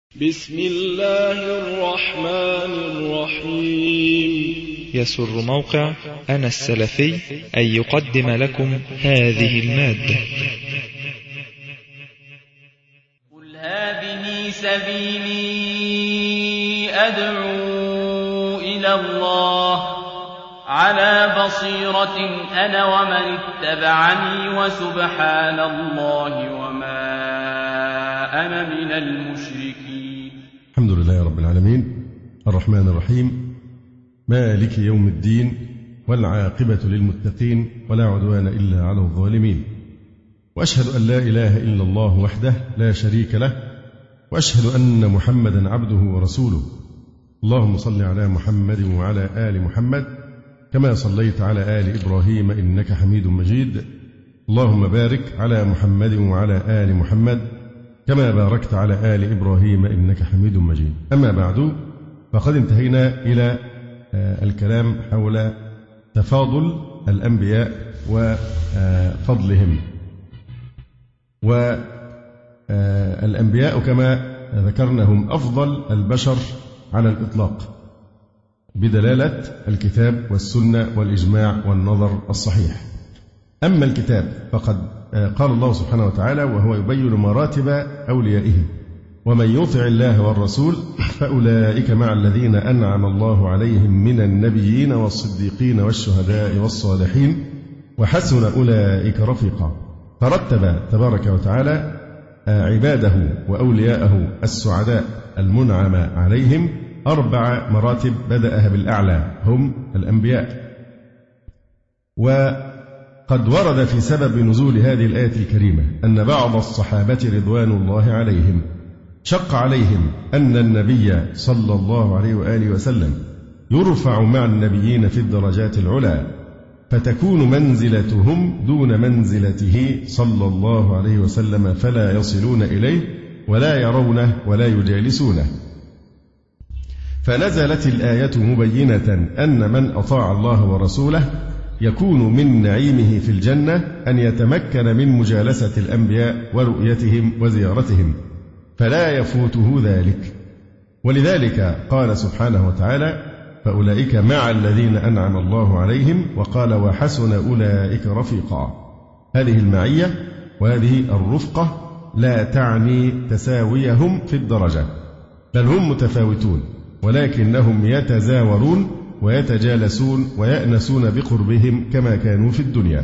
بسم الله الرحمن الرحيم. يسر موقع أنا السلفي أن يقدم لكم هذه المادة. قل هذه سبيلي أدعو إلى الله على بصيرة أنا ومن اتبعني وسبحان الله وما أنا من المشركين. الحمد لله رب العالمين الرحمن الرحيم مالك يوم الدين والعاقبة للمتقين ولا عدوان إلا على الظالمين، وأشهد أن لا إله إلا الله وحده لا شريك له، وأشهد أن محمدا عبده ورسوله. اللهم صل على محمد وعلى آل محمد كما صليت على آل إبراهيم إنك حميد مجيد. اللهم بارك على محمد وعلى آل محمد كما باركت على آل إبراهيم إنك حميد مجيد. أما بعد، فقد انتهينا إلى الكلام حول تفاضل الأنبياء وفضلهم. والأنبياء كما ذكرنا هم أفضل البشر على الإطلاق بدلالة الكتاب والسنة والإجماع والنظر الصحيح. أما الكتاب فقد قال الله سبحانه وتعالى وهو يبين مراتب أوليائه: ومن يطع الله والرسول فأولئك مع الذين أنعم الله عليهم من النبيين والصديقين والشهداء والصالحين وحسن أولئك رفيقا. فرتب تبارك وتعالى عباده وأولياءه السعداء المنعم عليهم 4 مراتب بدأها بالأعلى هم الأنبياء. وقد ورد في سبب نزول هذه الآية الكريمة أن بعض الصحابة رضوان الله عليهم شق عليهم أن النبي صلى الله عليه وآله وسلم يرفع مع النبيين في الدرجات العلى، فتكون منزلتهم دون منزلته صلى الله عليه وسلم، فلا يصلون إليه ولا يرونه ولا يجالسونه. فنزلت الآية مبينة أن من أطاع الله ورسوله يكون من نعيمه في الجنة أن يتمكن من مجالسة الأنبياء ورؤيتهم وزيارتهم، فلا يفوته ذلك. ولذلك قال سبحانه وتعالى: فأولئك مع الذين أنعم الله عليهم، وقال: وحسن أولئك رفيقا. هذه المعية وهذه الرفقة لا تعني تساويهم في الدرجة، بل هم متفاوتون، ولكنهم يتزاورون ويتجالسون ويأنسون بقربهم كما كانوا في الدنيا،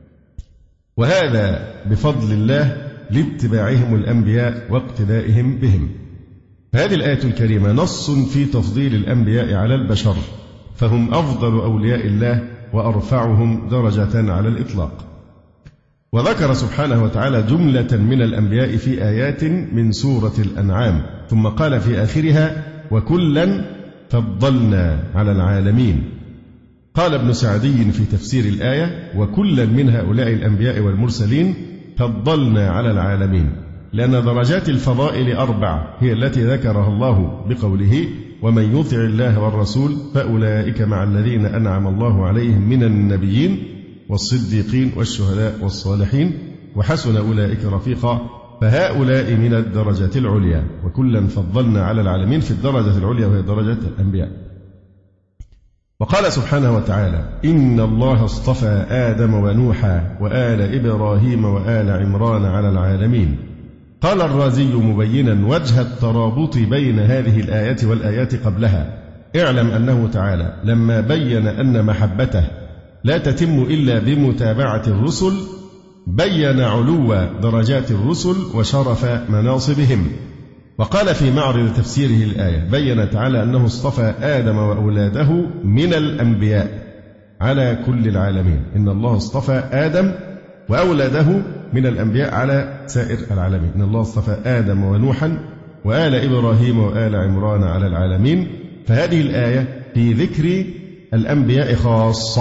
وهذا بفضل الله لاتباعهم الأنبياء واقتدائهم بهم. هذه الآية الكريمة نص في تفضيل الأنبياء على البشر، فهم أفضل أولياء الله وأرفعهم درجة على الإطلاق. وذكر سبحانه وتعالى جملة من الأنبياء في آيات من سورة الأنعام، ثم قال في آخرها: وكلا فضلنا على العالمين. قال ابن سعدي في تفسير الآية: وكلا من هؤلاء الأنبياء والمرسلين فضلنا على العالمين، لأن درجات الفضائل 4 هي التي ذكرها الله بقوله: ومن يطع الله والرسول فأولئك مع الذين أنعم الله عليهم من النبيين والصديقين والشهداء والصالحين وحسن أولئك رفيقا. فهؤلاء من الدرجة العليا، وكلا فضلنا على العالمين في الدرجة العليا وهي درجة الأنبياء. وقال سبحانه وتعالى: إن الله اصطفى آدم ونوحا وآل إبراهيم وآل عمران على العالمين. قال الرازي مبينا وجه الترابط بين هذه الآية والآيات قبلها: اعلم أنه تعالى لما بين أن محبته لا تتم إلا بمتابعة الرسل بين علو درجات الرسل وشرف مناصبهم. وقال في معرض تفسيره الآية: بين تعالى أنه اصطفى آدم وأولاده من الأنبياء على كل العالمين. إن الله اصطفى آدم وأولاده من الأنبياء على سائر العالمين. إن الله اصطفى آدم ونوحا وآل إبراهيم وآل عمران على العالمين. فهذه الآية في ذكر الأنبياء خاصة.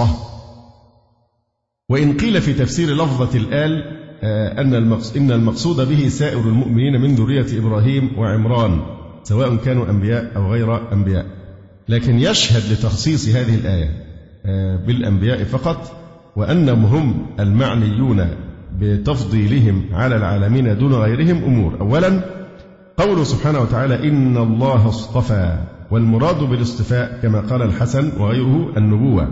وإن قيل في تفسير لفظة الآل إن المقصود به سائر المؤمنين من ذرية إبراهيم وعمران سواء كانوا أنبياء أو غير أنبياء، لكن يشهد لتخصيص هذه الآية بالأنبياء فقط، وأنهم هم المعنيون بتفضيلهم على العالمين دون غيرهم أمور. أولا قوله سبحانه وتعالى إن الله اصطفى، والمراد بالاصطفاء كما قال الحسن وغيره النبوة.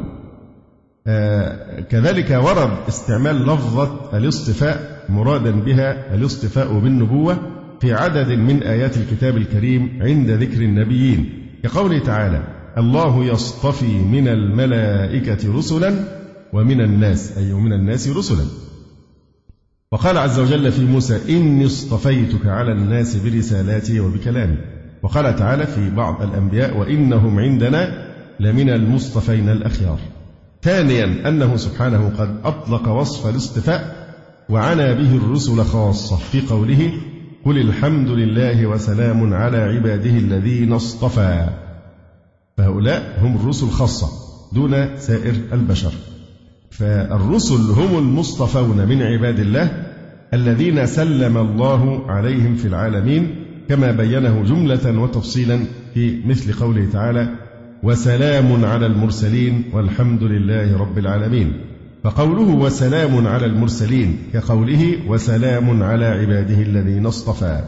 كذلك ورد استعمال لفظة الاصطفاء مرادا بها الاصطفاء بالنبوة في عدد من آيات الكتاب الكريم عند ذكر النبيين، كقوله تعالى الله يصطفي من الملائكة رسلا ومن الناس، أي من الناس رسلا. وقال عز وجل في موسى إني اصطفيتك على الناس برسالاتي وبكلامي. وقال تعالى في بعض الأنبياء وإنهم عندنا لمن المصطفين الأخيار. ثانيا أنه سبحانه قد أطلق وصف الاصطفاء وعنى به الرسل خاصة في قوله قل الحمد لله وسلام على عباده الذين اصطفى، فهؤلاء هم الرسل خاصة دون سائر البشر. فالرسل هم المصطفون من عباد الله الذين سلم الله عليهم في العالمين، كما بينه جملة وتفصيلا في مثل قوله تعالى وسلام على المرسلين والحمد لله رب العالمين. فقوله وسلام على المرسلين كقوله وسلام على عباده الذين اصطفى.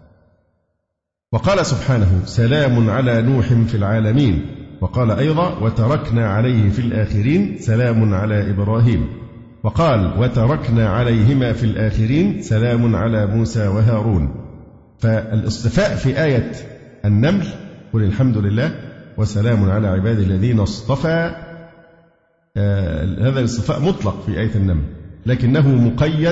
وقال سبحانه سلام على نوح في العالمين. وقال أيضا وتركنا عليه في الآخرين سلام على إبراهيم. وقال وتركنا عليهما في الآخرين سلام على موسى وهارون. فالاصطفاء في آية النمل قل الحمد لله وسلام على عباده الذين اصطفى، هذا الاصطفاء مطلق في آية النمل، لكنه مقيد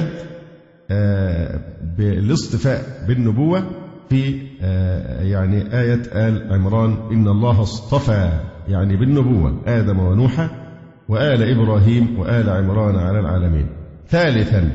بالاصطفاء بالنبوة في يعني آية آل عمران إن الله اصطفى يعني بالنبوة آدم ونوح وآل إبراهيم وآل عمران على العالمين. ثالثا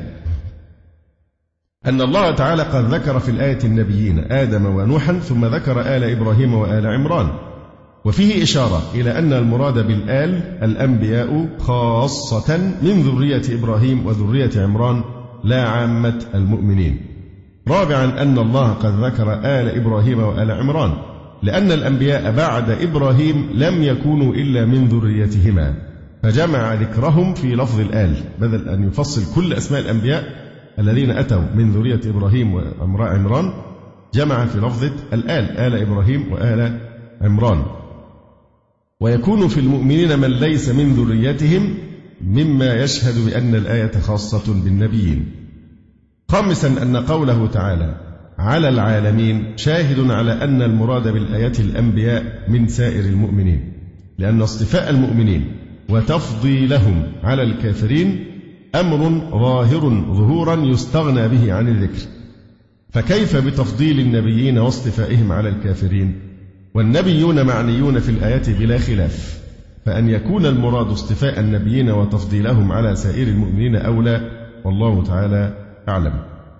أن الله تعالى قد ذكر في الآية النبيين آدم ونوحا ثم ذكر آل إبراهيم وآل عمران، وفيه إشارة إلى أن المراد بالآل الأنبياء خاصة من ذرية إبراهيم وذرية عمران لا عامة المؤمنين. رابعا أن الله قد ذكر آل إبراهيم وآل عمران لأن الأنبياء بعد إبراهيم لم يكونوا إلا من ذريتهما، فجمع ذكرهم في لفظ الآل بدل أن يفصل كل أسماء الأنبياء الذين أتوا من ذرية إبراهيم وعمران، جمع في لفظة الآل آل إبراهيم وآل عمران. ويكون في المؤمنين من ليس من ذريتهم مما يشهد بأن الآية خاصة بالنبيين. خامسا أن قوله تعالى على العالمين شاهد على أن المراد بالآية الأنبياء من سائر المؤمنين، لأن اصطفاء المؤمنين وتفضيلهم على الكافرين أمر ظاهر ظهورا يستغنى به عن الذكر، فكيف بتفضيل النبيين واصطفائهم على الكافرين؟ والنبيون معنيون في الآية بلا خلاف، فأن يكون المراد اصطفاء النبيين وتفضيلهم على سائر المؤمنين أولى، والله تعالى أعلم.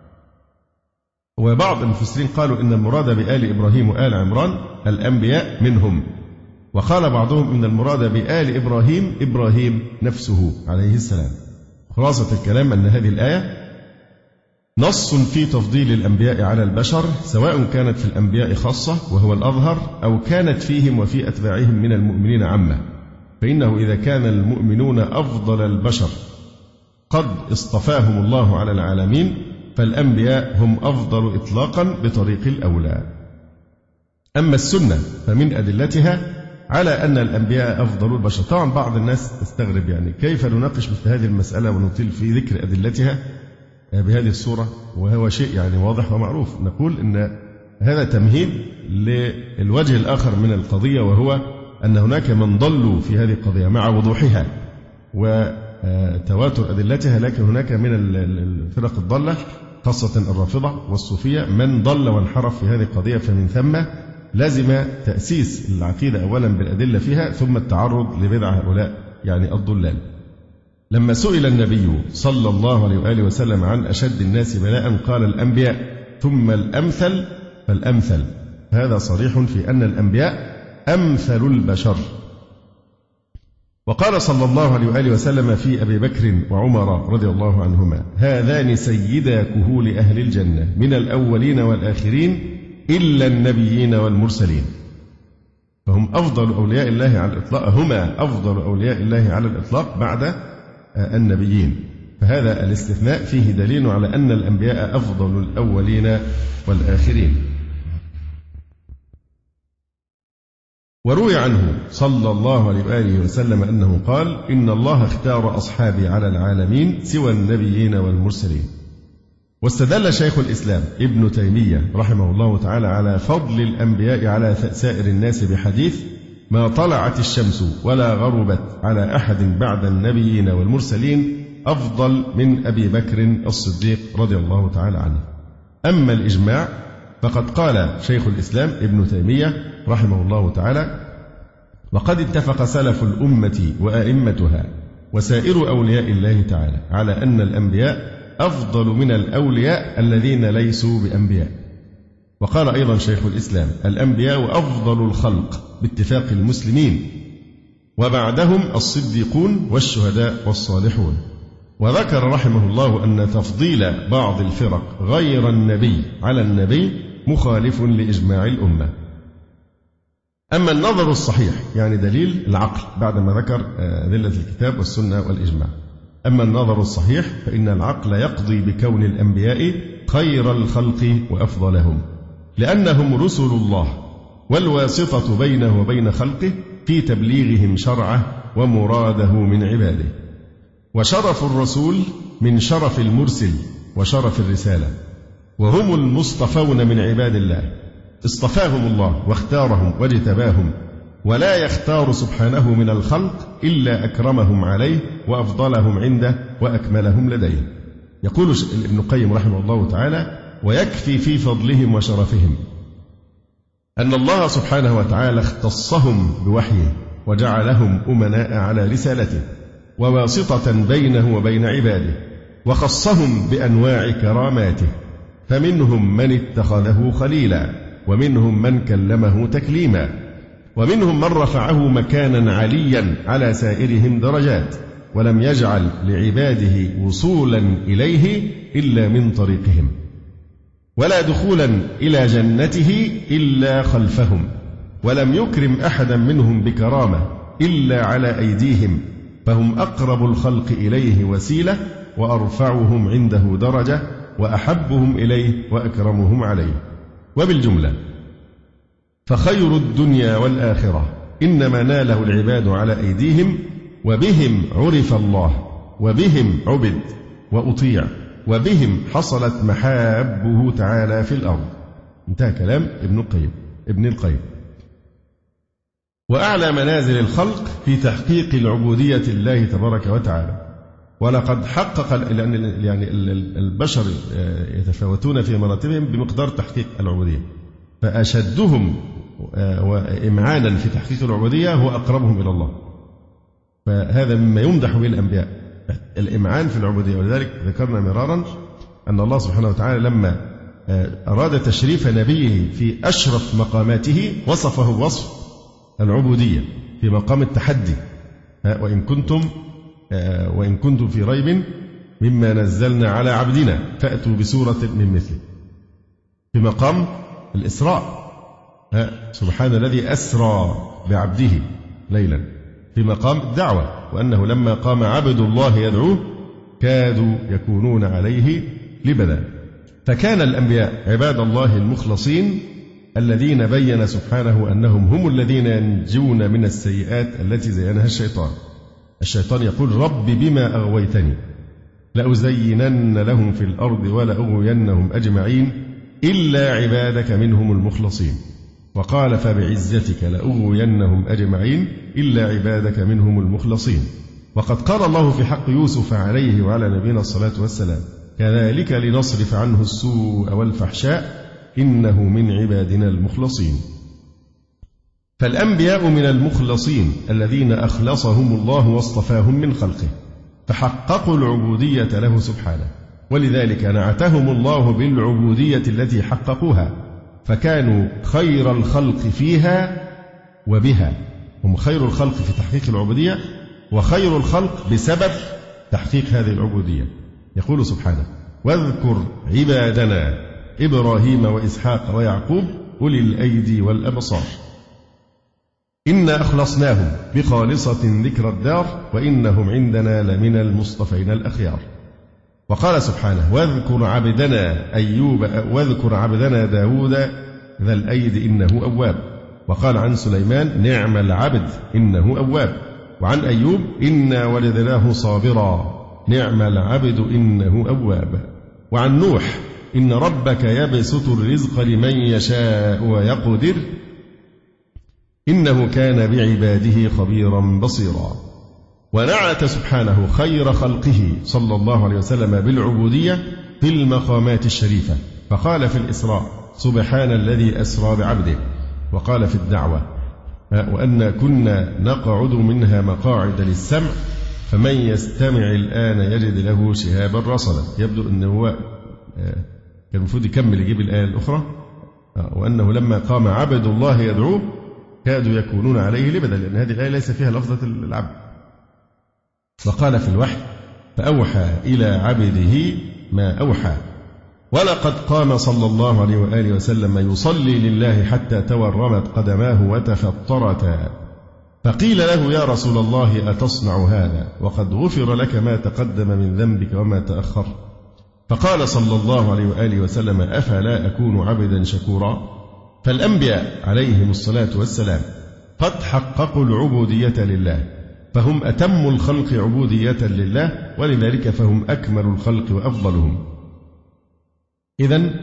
وبعض المفسرين قالوا إن المراد بآل إبراهيم وآل عمران الأنبياء منهم، وقال بعضهم إن المراد بآل إبراهيم نفسه عليه السلام. خلاصة الكلام أن هذه الآية نص في تفضيل الأنبياء على البشر، سواء كانت في الأنبياء خاصة وهو الأظهر أو كانت فيهم وفي أتباعهم من المؤمنين عامة. فإنه إذا كان المؤمنون أفضل البشر قد اصطفاهم الله على العالمين، فالأنبياء هم أفضل إطلاقا بطريق الأولى. أما السنة فمن أدلتها على أن الأنبياء أفضل البشر. طبعا بعض الناس تستغرب يعني كيف نناقش مثل هذه المسألة ونطيل في ذكر أدلتها بهذه الصورة، وهو شيء يعني واضح ومعروف. نقول إن هذا تمهيد للوجه الآخر من القضية، وهو أن هناك من ضلوا في هذه القضية مع وضوحها وتواتر أدلتها، لكن هناك من الفرق الضالة خاصة الرافضة والصوفية من ضل وانحرف في هذه القضية، فمن ثم لازم تأسيس العقيدة أولا بالأدلة فيها ثم التعرض لبدع هؤلاء يعني الضلال. لما سئل النبي صلى الله عليه وآله وسلم عن أشد الناس بلاء قال الأنبياء ثم الأمثل فالأمثل، هذا صريح في أن الأنبياء أمثل البشر. وقال صلى الله عليه وآله وسلم في أبي بكر وعمر رضي الله عنهما هذان سيدا كهول أهل الجنة من الأولين والآخرين إلا النبيين والمرسلين، فهم أفضل أولياء الله على الإطلاق، هما أفضل أولياء الله على الإطلاق بعد النبيين. فهذا الاستثناء فيه دليل على أن الأنبياء أفضل الأولين والآخرين. وروي عنه صلى الله عليه وآله وسلم أنه قال: إن الله اختار أصحابي على العالمين سوى النبيين والمرسلين. واستدل شيخ الإسلام ابن تيمية رحمه الله تعالى على فضل الأنبياء على سائر الناس بحديث: ما طلعت الشمس ولا غربت على أحد بعد النبيين والمرسلين أفضل من أبي بكر الصديق رضي الله تعالى عنه. أما الإجماع فقد قال شيخ الإسلام ابن تيمية رحمه الله تعالى: وقد اتفق سلف الأمة وأئمتها وسائر أولياء الله تعالى على أن الأنبياء أفضل من الأولياء الذين ليسوا بأنبياء. وقال أيضا شيخ الإسلام: الأنبياء أفضل الخلق باتفاق المسلمين، وبعدهم الصديقون والشهداء والصالحون. وذكر رحمه الله أن تفضيل بعض الفرق غير النبي على النبي مخالف لإجماع الأمة. أما النظر الصحيح، يعني دليل العقل بعدما ذكر أدلة الكتاب والسنة والإجماع، أما النظر الصحيح فإن العقل يقضي بكون الأنبياء خير الخلق وأفضلهم، لأنهم رسل الله والواسطة بينه وبين خلقه في تبليغهم شرعه ومراده من عباده. وشرف الرسول من شرف المرسل وشرف الرسالة، وهم المصطفون من عباد الله، اصطفاهم الله واختارهم واجتباهم، ولا يختار سبحانه من الخلق إلا أكرمهم عليه وأفضلهم عنده وأكملهم لديه. يقول ابن القيم رحمه الله تعالى: ويكفي في فضلهم وشرفهم أن الله سبحانه وتعالى اختصهم بوحيه وجعلهم أمناء على رسالته وواسطة بينه وبين عباده، وخصهم بأنواع كراماته، فمنهم من اتخذه خليلا، ومنهم من كلمه تكليما، ومنهم من رفعه مكانا عليا على سائرهم درجات، ولم يجعل لعباده وصولا إليه إلا من طريقهم، ولا دخولا إلى جنته إلا خلفهم، ولم يكرم أحدا منهم بكرامة إلا على أيديهم، فهم أقرب الخلق إليه وسيلة، وأرفعهم عنده درجة، وأحبهم إليه وأكرمهم عليه. وبالجملة فخير الدنيا والآخرة إنما ناله العباد على أيديهم، وبهم عرف الله، وبهم عبد وأطيع، وبهم حصلت محابه تعالى في الأرض. انتهى كلام ابن القيم. وأعلى منازل الخلق في تحقيق العبودية الله تبارك وتعالى. ولقد حقق، يعني البشر يتفاوتون في مراتبهم بمقدار تحقيق العبودية، فأشدهم وإمعانا في تحقيق العبودية هو أقربهم إلى الله، فهذا مما يمدح به الأنبياء، الإمعان في العبودية. ولذلك ذكرنا مرارا أن الله سبحانه وتعالى لما أراد تشريف نبيه في أشرف مقاماته وصفه بوصف العبودية في مقام التحدي: وإن كنتم في ريب مما نزلنا على عبدنا فأتوا بسورة من مثله. في مقام الإسراء: سبحان الذي أسرى بعبده ليلا. في مقام الدعوة: وأنه لما قام عبد الله يدعوه كادوا يكونون عليه لبدا. فكان الأنبياء عباد الله المخلصين الذين بين سبحانه أنهم هم الذين ينجون من السيئات التي زينها الشيطان يقول: رب بما أغويتني لأزينن لهم في الأرض ولأغوينهم أجمعين إلا عبادك منهم المخلصين. وقال: فبعزتك لأغوينهم أجمعين إلا عبادك منهم المخلصين. وقد قال الله في حق يوسف عليه وعلى نبينا الصلاة والسلام: كذلك لنصرف عنه السوء والفحشاء إنه من عبادنا المخلصين. فالأنبياء من المخلصين الذين أخلصهم الله واصطفاهم من خلقه، فحققوا العبودية له سبحانه، ولذلك نعتهم الله بالعبودية التي حققوها، فكانوا خير الخلق فيها وبها. هم خير الخلق في تحقيق العبودية، وخير الخلق بسبب تحقيق هذه العبودية. يقول سبحانه: واذكر عبادنا إبراهيم وإسحاق ويعقوب أولي الأيدي والأبصار إنا أخلصناهم بخالصة ذكر الدار وإنهم عندنا لمن المصطفين الأخيار. وقال سبحانه: واذكر عبدنا أيوب واذكر عبدنا داود ذا الأيد إنه أواب. وقال عن سليمان نعم العبد إنه أواب. وعن أيوب إنا وجدناه صابرا نعم العبد إنه أواب. وعن نوح إن ربك يبسط الرزق لمن يشاء ويقدر إنه كان بعباده خبيرا بصيرا. ونعت سبحانه خير خلقه صلى الله عليه وسلم بالعبودية في المقامات الشريفة، فقال في الإسراء سبحان الذي أسرى بعبده، وقال في الدعوة وأن كنا نقعد منها مقاعد للسمع فمن يستمع الآن يجد له شهابا رصدا. يبدو أنه هو كان المفروض يكمل يجيب الآية الأخرى، وأنه لما قام عبد الله يدعوه كادوا يكونون عليه لبدا، لأن هذه الآية ليس فيها لفظة العبد. وقال في الوحي فأوحى إلى عبده ما أوحى. ولقد قام صلى الله عليه وآله وسلم يصلي لله حتى تورمت قدماه وتفطرتا، فقيل له يا رسول الله أتصنع هذا وقد غفر لك ما تقدم من ذنبك وما تأخر؟ فقال صلى الله عليه وآله وسلم أفلا أكون عبدا شكورا؟ فالأنبياء عليهم الصلاة والسلام قد حققوا العبودية لله، فهم أتم الخلق عبودية لله، ولذلك فهم أكمل الخلق وأفضلهم. إذن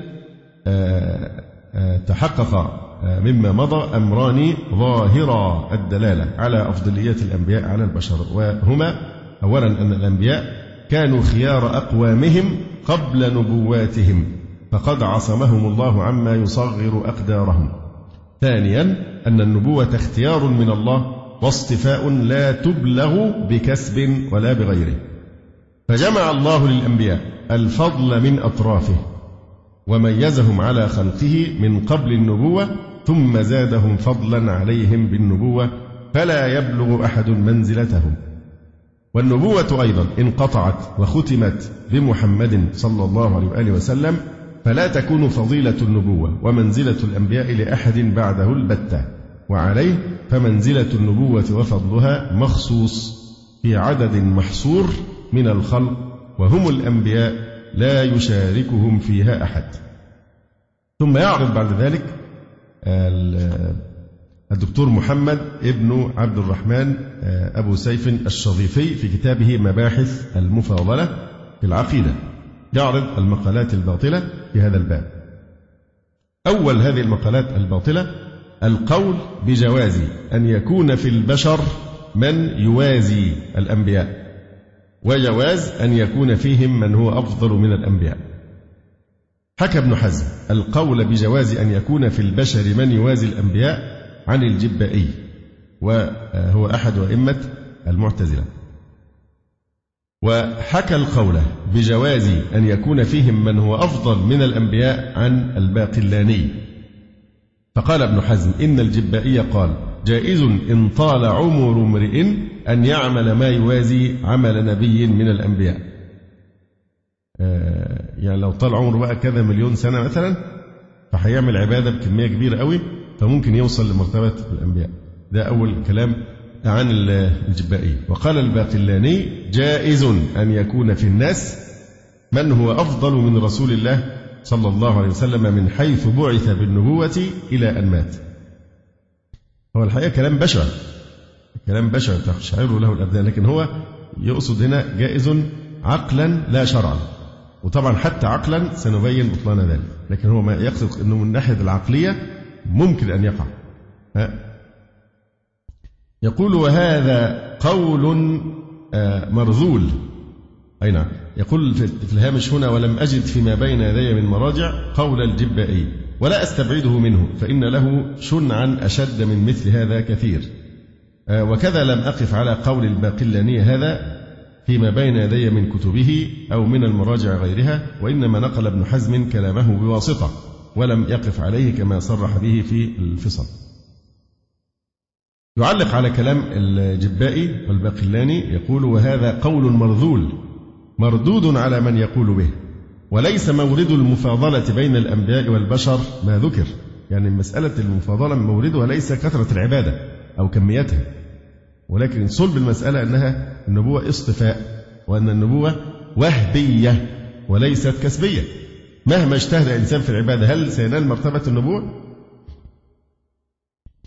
تحقق مما مضى أمران ظاهرا الدلالة على أفضلية الأنبياء على البشر، وهما أولا أن الأنبياء كانوا خيار أقوامهم قبل نبواتهم فقد عصمهم الله عما يصغر أقدارهم. ثانيا أن النبوة اختيار من الله واصطفاء لا تبلغ بكسب ولا بغيره، فجمع الله للأنبياء الفضل من أطرافه وميزهم على خلقه من قبل النبوة، ثم زادهم فضلا عليهم بالنبوة فلا يبلغ أحد منزلتهم. والنبوة أيضا انقطعت وختمت بمحمد صلى الله عليه وآله وسلم، فلا تكون فضيلة النبوة ومنزلة الأنبياء لأحد بعده البتة، وعليه فمنزلة النبوة وفضلها مخصوص في عدد محصور من الخلق، وهم الأنبياء لا يشاركهم فيها أحد. ثم يعرض بعد ذلك الدكتور محمد ابن عبد الرحمن أبو سيف الشظيفي في كتابه مباحث المفاضلة في العقيدة، يعرض المقالات الباطلة في هذا الباب. أول هذه المقالات الباطلة القول بجواز أن يكون في البشر من يوازي الأنبياء، وجواز أن يكون فيهم من هو أفضل من الأنبياء. حكى ابن حزم القول بجواز أن يكون في البشر من يوازي الأنبياء عن الجبائي، وهو أحد أئمة المعتزلة. وحكى القول بجواز أن يكون فيهم من هو أفضل من الأنبياء عن الباقلاني، فقال ابن حزم إن الجبائي قال جائز إن طال عمر امرئ أن يعمل ما يوازي عمل نبي من الأنبياء. يعني لو طال عمره بقى كذا مليون سنة مثلا، فهيعمل عبادة بكمية كبيرة قوي، فممكن يوصل لمرتبة الأنبياء. ده أول كلام عن الجبائي. وقال الباقلاني جائز أن يكون في الناس من هو أفضل من رسول الله صلى الله عليه وسلم من حيث بعث بالنبوة إلى أن مات. هو الحقيقة كلام بشع، كلام بشع تشعر له الأبدان، لكن هو يقصد هنا جائز عقلا لا شرعا، وطبعا حتى عقلا سنبين بطلان ذلك، لكن هو ما يقصد أنه من ناحية العقلية ممكن أن يقع. يقول وهذا قول مرذول. أي نعم. يقول في الهامش هنا ولم أجد فيما بين يدي من مراجع قول الجبائي ولا أستبعده منه، فإن له شنعا أشد من مثل هذا كثير. وكذا لم أقف على قول الباقلاني هذا فيما بين يدي من كتبه أو من المراجع غيرها، وإنما نقل ابن حزم كلامه بواسطة ولم يقف عليه كما صرح به في الفصل. يعلق على كلام الجبائي والباقلاني يقول وهذا قول مرذول مردود على من يقول به، وليس مورد المفاضلة بين الأنبياء والبشر ما ذكر. يعني مسألة المفاضلة موردها ليس كثرة العبادة أو كميتها، ولكن صلب المسألة أنها النبوة اصطفاء، وأن النبوة وهبية وليست كسبية. مهما اجتهد الإنسان في العبادة هل سينال مرتبة النبوة؟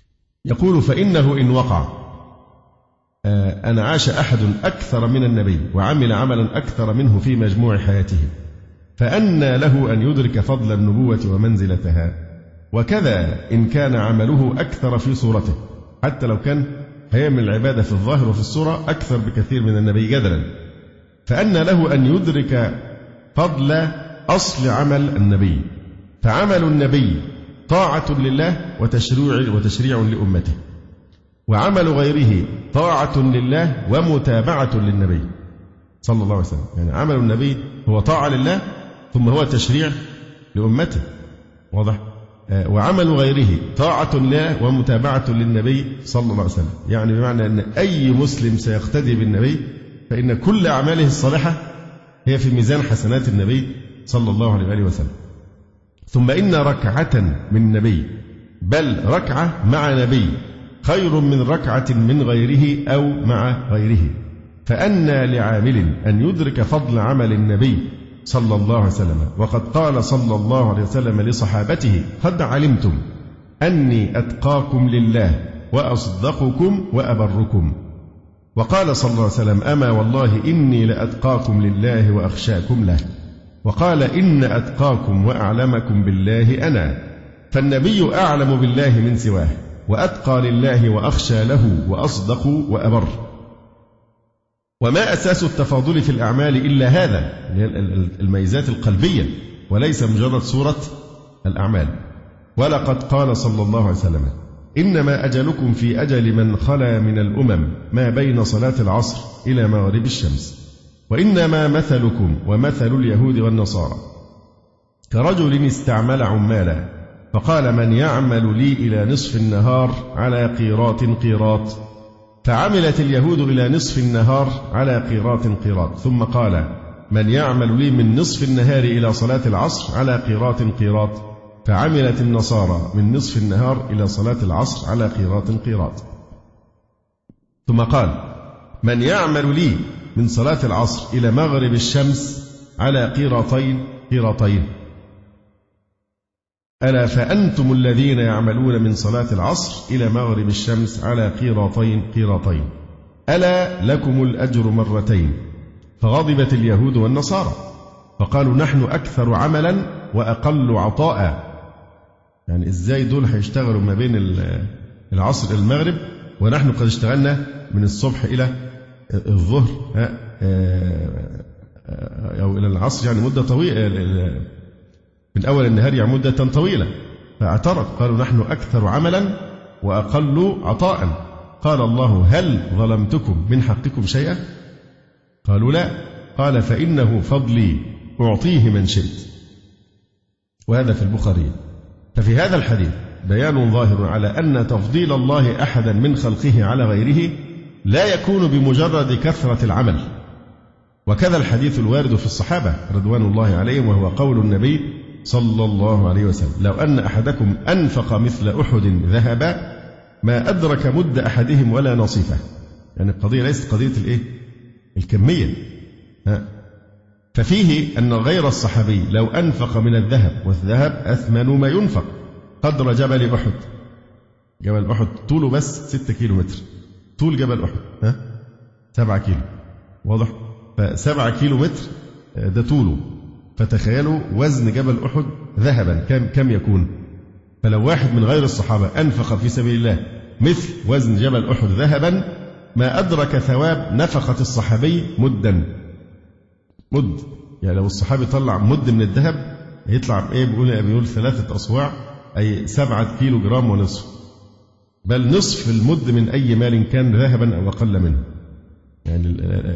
يقول فإنه إن وقع أن عاش أحد أكثر من النبي وعمل عملا أكثر منه في مجموع حياته، فأنى له أن يدرك فضل النبوة ومنزلتها، وكذا إن كان عمله أكثر في صورته، حتى لو كان هيعمل العبادة في الظاهر وفي الصورة أكثر بكثير من النبي جدلا، فأنى له أن يدرك فضل أصل عمل النبي. فعمل النبي طاعة لله وتشريع لأمته، وعمل غيره طاعة لله ومتابعة للنبي صلى الله عليه وسلم. يعني عمل النبي هو طاعة لله ثم هو تشريع لأمته، واضح؟ وعمل غيره طاعة لله ومتابعة للنبي صلى الله عليه وسلم. يعني بمعنى أن أي مسلم سيقتدي بالنبي فإن كل أعماله الصالحة هي في ميزان حسنات النبي صلى الله عليه وسلم. ثم إن ركعة من نبي، بل ركعة مع نبي، خير من ركعة من غيره أو مع غيره. فأنى لعامل أن يدرك فضل عمل النبي صلى الله عليه وسلم، وقد قال صلى الله عليه وسلم لصحابته: قد علمتم أني أتقاكم لله وأصدقكم وأبركم. وقال صلى الله عليه وسلم: أما والله إني لأتقاكم لله وأخشاكم له. وقال: إن أتقاكم وأعلمكم بالله أنا. فالنبي أعلم بالله من سواه، وأتقى لله وأخشى له وأصدق وأبر. وما أساس التفاضل في الأعمال إلا هذا، الميزات القلبية، وليس مجرد صورة الأعمال. ولقد قال صلى الله عليه وسلم: إنما أجلكم في أجل من خلا من الأمم ما بين صلاة العصر إلى مغرب الشمس، وإنما مثلكم ومثل اليهود والنصارى كرجل استعمل عمالا فقال: من يعمل لي إلى نصف النهار على قيراط، فعملت اليهود إلى نصف النهار على قيراط، ثم قال: من يعمل لي من نصف النهار إلى صلاة العصر على قيراط، فعملت النصارى من نصف النهار إلى صلاة العصر على قيراط. ثم قال: من يعمل لي من صلاة العصر إلى مغرب الشمس على قيراطين. ألا فأنتم الذين يعملون من صلاة العصر إلى مغرب الشمس على قيراطين، ألا لكم الأجر مرتين. فغضبت اليهود والنصارى فقالوا: نحن أكثر عملا وأقل عطاء. يعني إزاي دول هيشتغلوا ما بين العصر إلى المغرب ونحن قد اشتغلنا من الصبح إلى الظهر أو إلى العصر، يعني مدة طويلة، من أول النهار يعني مدة طويلة. فاعترض قالوا: نحن أكثر عملا وأقل عطاء. قال الله: هل ظلمتكم من حقكم شيئا؟ قالوا: لا. قال: فإنه فضلي أعطيه من شئت. وهذا في البخاري. ففي هذا الحديث بيان ظاهر على أن تفضيل الله أحدا من خلقه على غيره لا يكون بمجرد كثرة العمل. وكذا الحديث الوارد في الصحابة رضوان الله عليهم، وهو قول النبي صلى الله عليه وسلم: لو أن أحدكم أنفق مثل أحد ذهبا ما أدرك مد أحدهم ولا نصيفه. يعني القضية ليست قضية الكمية. ففيه أن غير الصحابي لو أنفق من الذهب، والذهب أثمن ما ينفق، قدر جبل أحد. جبل أحد طوله بس 6 كيلومتر، طول جبل أحد 7 كيلو، واضح؟ ف7 كيلومتر ده طوله. فتخيلوا وزن جبل أحد ذهبا كم يكون. فلو واحد من غير الصحابة أنفق في سبيل الله مثل وزن جبل أحد ذهبا ما أدرك ثواب نفقة الصحابي مد. يعني لو الصحابي طلع مد من الذهب يطلع بيقول 3 أصواع، أي 7 كيلو جرام ونصف، بل نصف المد من أي مال كان ذهبا أو أقل منه. يعني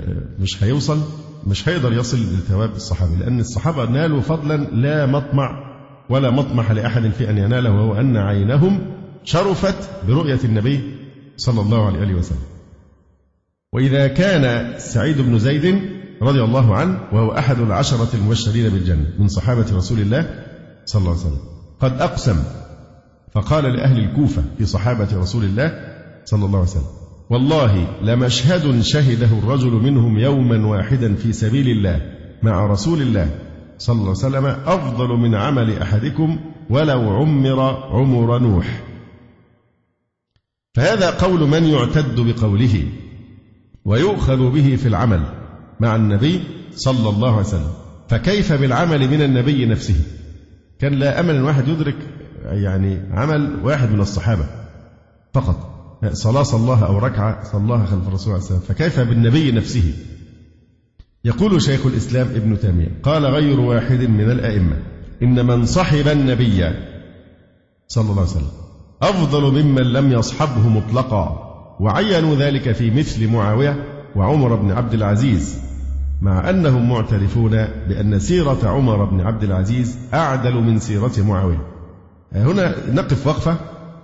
مش هيقدر يصل لثواب الصحابة، لأن الصحابة نالوا فضلا لا مطمع ولا مطمح لأحد في أن يناله، وهو أن عينهم شرفت برؤية النبي صلى الله عليه وسلم. وإذا كان سعيد بن زيد رضي الله عنه، وهو أحد 10 المبشرين بالجنة من صحابة رسول الله صلى الله عليه وسلم، قد أقسم فقال لأهل الكوفة في صحابة رسول الله صلى الله عليه وسلم: والله لمشهد شهده الرجل منهم يوما واحدا في سبيل الله مع رسول الله صلى الله عليه وسلم أفضل من عمل أحدكم ولو عمر عمر نوح. فهذا قول من يعتد بقوله ويؤخذ به في العمل مع النبي صلى الله عليه وسلم، فكيف بالعمل من النبي نفسه؟ كان لا أمل واحد يدرك يعني عمل واحد من الصحابة فقط، صلاة صلاها أو ركعة صلاها خلف الرسول عليه السلام، فكيف بالنبي نفسه؟ يقول شيخ الإسلام ابن تيمية قال غير واحد من الأئمة إن من صحب النبي صلى الله عليه وسلم أفضل ممن لم يصحبه مطلقا، وعينوا ذلك في مثل معاوية وعمر بن عبد العزيز، مع أنهم معترفون بأن سيرة عمر بن عبد العزيز أعدل من سيرة معاوية. هنا نقف وقفة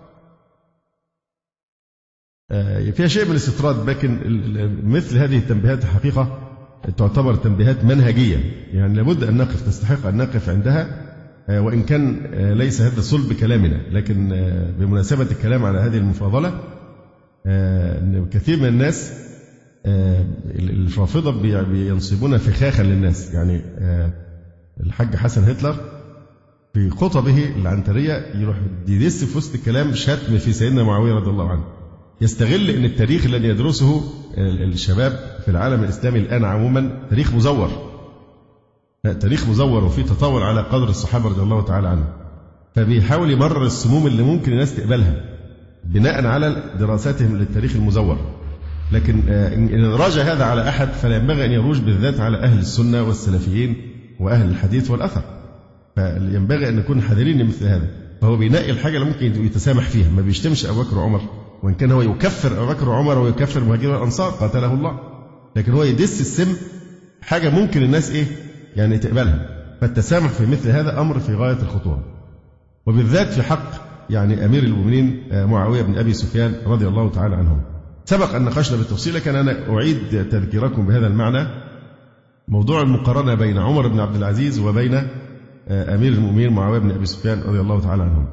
فيها شيء من الاستطراد، لكن مثل هذه التنبيهات الحقيقة تعتبر تنبيهات منهجية، يعني لابد أن نقف، تستحق أن نقف عندها، وإن كان ليس هذا صلب كلامنا، لكن بمناسبة الكلام على هذه المفاضلة كثير من الناس الرافضة بينصبون فخاخا للناس. يعني الحاج حسن هتلر في خطبه العنترية يروح يدس في وسط الكلام شتم في سيدنا معاوية رضي الله عنه، يستغل أن التاريخ الذي يدرسه الشباب في العالم الإسلامي الآن عموما تاريخ مزور، تاريخ مزور وفيه تطور على قدر الصحابة رضي الله تعالى عنهم، فبيحاول يمرر السموم اللي ممكن الناس تقبلها بناء على دراساتهم للتاريخ المزور. لكن إن راجع هذا على أحد فلا ينبغي أن يروج بالذات على أهل السنة والسلفيين وأهل الحديث والأثر، فينبغي أن نكون حذرين مثل هذا. فهو بينقي الحاجة اللي ممكن يتسامح فيها، ما بيشتمش أبو بكر وعمر، وإن كان هو يكفر أبو بكر وعمر ويكفر مهاجرين الأنصار قاتله الله، لكن هو يدس السم حاجة ممكن الناس يعني تقبلها. فالتسامح في مثل هذا أمر في غاية الخطورة، وبالذات في حق يعني أمير المؤمنين معاوية بن أبي سفيان رضي الله تعالى عنهم. سبق أن ناقشنا بالتفصيل، لكن أنا أعيد تذكيركم بهذا المعنى، موضوع المقارنة بين عمر بن عبد العزيز وبين أمير المؤمنين معاوية بن أبي سفيان رضي الله تعالى عنهم.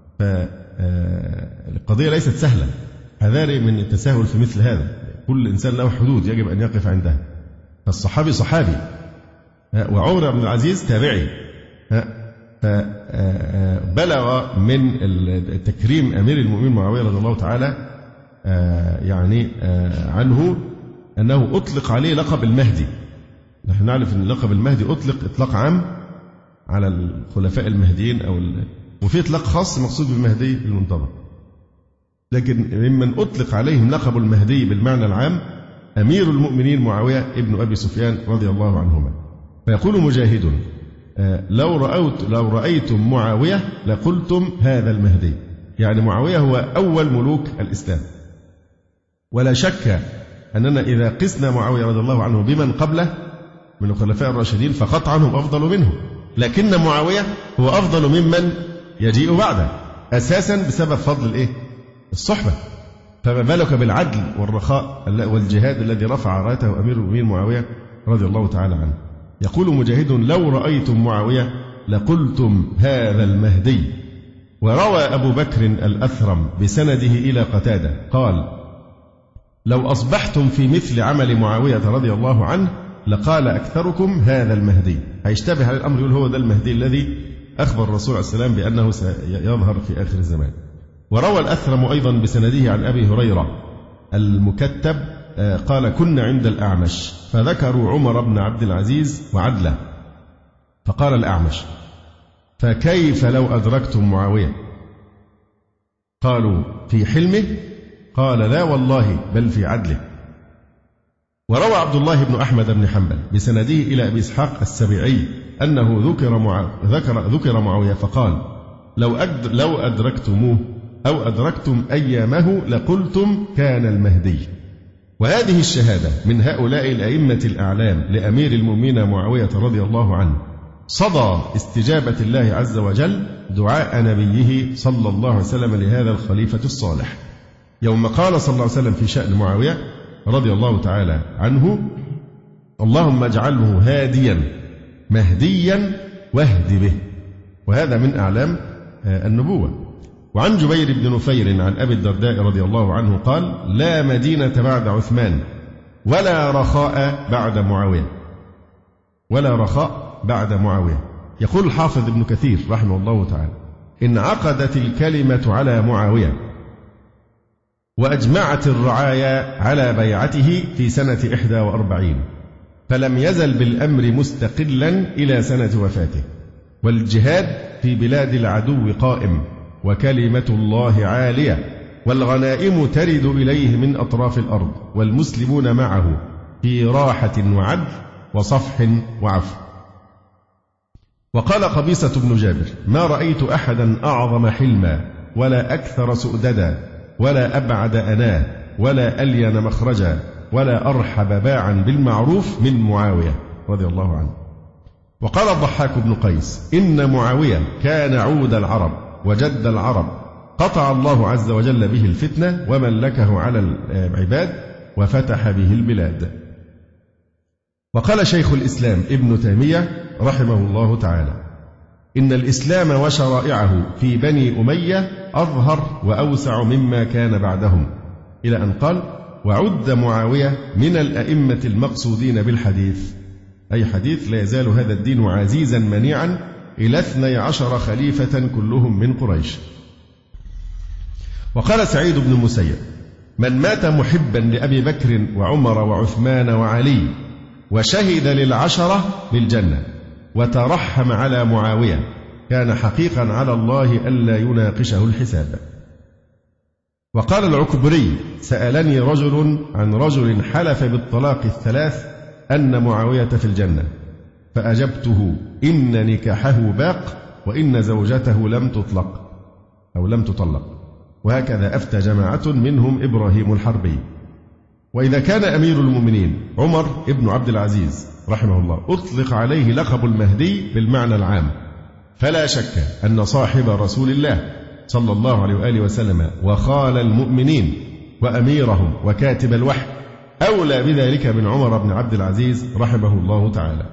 فالقضية ليست سهلة، حذاري من التساهل في مثل هذا، كل إنسان له حدود يجب أن يقف عندها. فالصحابي صحابي وعمر بن العزيز تابعي، فبلغ من تكريم أمير المؤمنين معاوية رضي الله تعالى يعني عنه أنه أطلق عليه لقب المهدي. نحن نعرف أن لقب المهدي أطلق إطلاق عام على الخلفاء المهديين وفي إطلاق خاص مقصود بالمهدي المنتظر، لكن ممن أطلق عليهم لقب المهدي بالمعنى العام أمير المؤمنين معاوية ابن أبي سفيان رضي الله عنهما. فيقول مجاهد لو رأيتم معاوية لقلتم هذا المهدي، يعني معاوية هو أول ملوك الإسلام، ولا شك أننا إذا قسنا معاوية رضي الله عنه بمن قبله من الخلفاء الراشدين فقطعا أفضل منه، لكن معاوية هو أفضل ممن يجيء بعده أساسا بسبب فضل الصحبة. فما بالك بالعدل والرخاء والجهاد الذي رفع رايته أمير المؤمنين معاوية رضي الله تعالى عنه. يقول مجاهد لو رأيتم معاوية لقلتم هذا المهدي. وروى أبو بكر الأثرم بسنده إلى قتادة قال لو أصبحتم في مثل عمل معاوية رضي الله عنه لقال أكثركم هذا المهدي. هيشتبه على الأمر يقول هو ده المهدي الذي أخبر الرسول عليه السلام بأنه سيظهر في آخر الزمان. وروى الأثرم أيضا بسنده عن أبي هريرة المكتب قال كنا عند الأعمش فذكروا عمر بن عبد العزيز وعدله، فقال الأعمش فكيف لو أدركتم معاوية؟ قالوا في حلمه؟ قال لا والله بل في عدله. وروى عبد الله بن أحمد بن حنبل بسنده إلى أبي إسحاق السبيعي أنه ذكر معاوية فقال لو أدركتموه أو أدركتم أيامه لقلتم كان المهدي. وهذه الشهادة من هؤلاء الأئمة الأعلام لأمير المؤمنين معاوية رضي الله عنه صدى استجابة الله عز وجل دعاء نبيه صلى الله عليه وسلم لهذا الخليفة الصالح يوم قال صلى الله عليه وسلم في شأن معاوية رضي الله تعالى عنه اللهم اجعله هاديا مهديا واهد به. وهذا من أعلام النبوة. وعن جبير بن نفير عن أبي الدرداء رضي الله عنه قال لا مدينة بعد عثمان ولا رخاء بعد معاوية بعد معاوية. يقول الحافظ ابن كثير رحمه الله تعالى إن عقدت الكلمة على معاوية وأجمعت الرعايا على بيعته في سنة 41، فلم يزل بالأمر مستقلا إلى سنة وفاته. والجهاد في بلاد العدو قائم، وكلمة الله عالية، والغنائم ترد إليه من أطراف الأرض، والمسلمون معه في راحة وعدل وصفح وعفو. وقال قبيصة بن جابر: ما رأيت أحدا أعظم حلما، ولا أكثر سؤددا، ولا أبعد أناه، ولا ألين مخرجا، ولا أرحب باعا بالمعروف من معاوية رضي الله عنه. وقال الضحاك بن قيس: إن معاوية كان عود العرب وجد العرب، قطع الله عز وجل به الفتنة وملكه على العباد وفتح به البلاد. وقال شيخ الإسلام ابن تيمية رحمه الله تعالى: إن الإسلام وشرائعه في بني أمية أظهر وأوسع مما كان بعدهم، إلى أن قال: وعد معاوية من الأئمة المقصودين بالحديث، أي حديث لا يزال هذا الدين عزيزا منيعا إلى 12 خليفة كلهم من قريش. وقال سعيد بن المسيب: من مات محبا لأبي بكر وعمر وعثمان وعلي وشهد للعشرة بالجنة وترحم على معاوية كان حقيقا على الله ألا يناقشه الحساب. وقال العكبري: سألني رجل عن رجل حلف بالطلاق الثلاث أن معاوية في الجنة، فأجبته: إن نكاحه باق، وإن زوجته لم تطلق أو لم تطلق. وهكذا أفتى جماعة منهم إبراهيم الحربي. وإذا كان أمير المؤمنين عمر ابن عبد العزيز رحمه الله أطلق عليه لقب المهدي بالمعنى العام، فلا شك أن صاحب رسول الله صلى الله عليه وآله وسلم وخال المؤمنين وأميرهم وكاتب الوحي أولى بذلك من عمر بن عبد العزيز رحمه الله تعالى.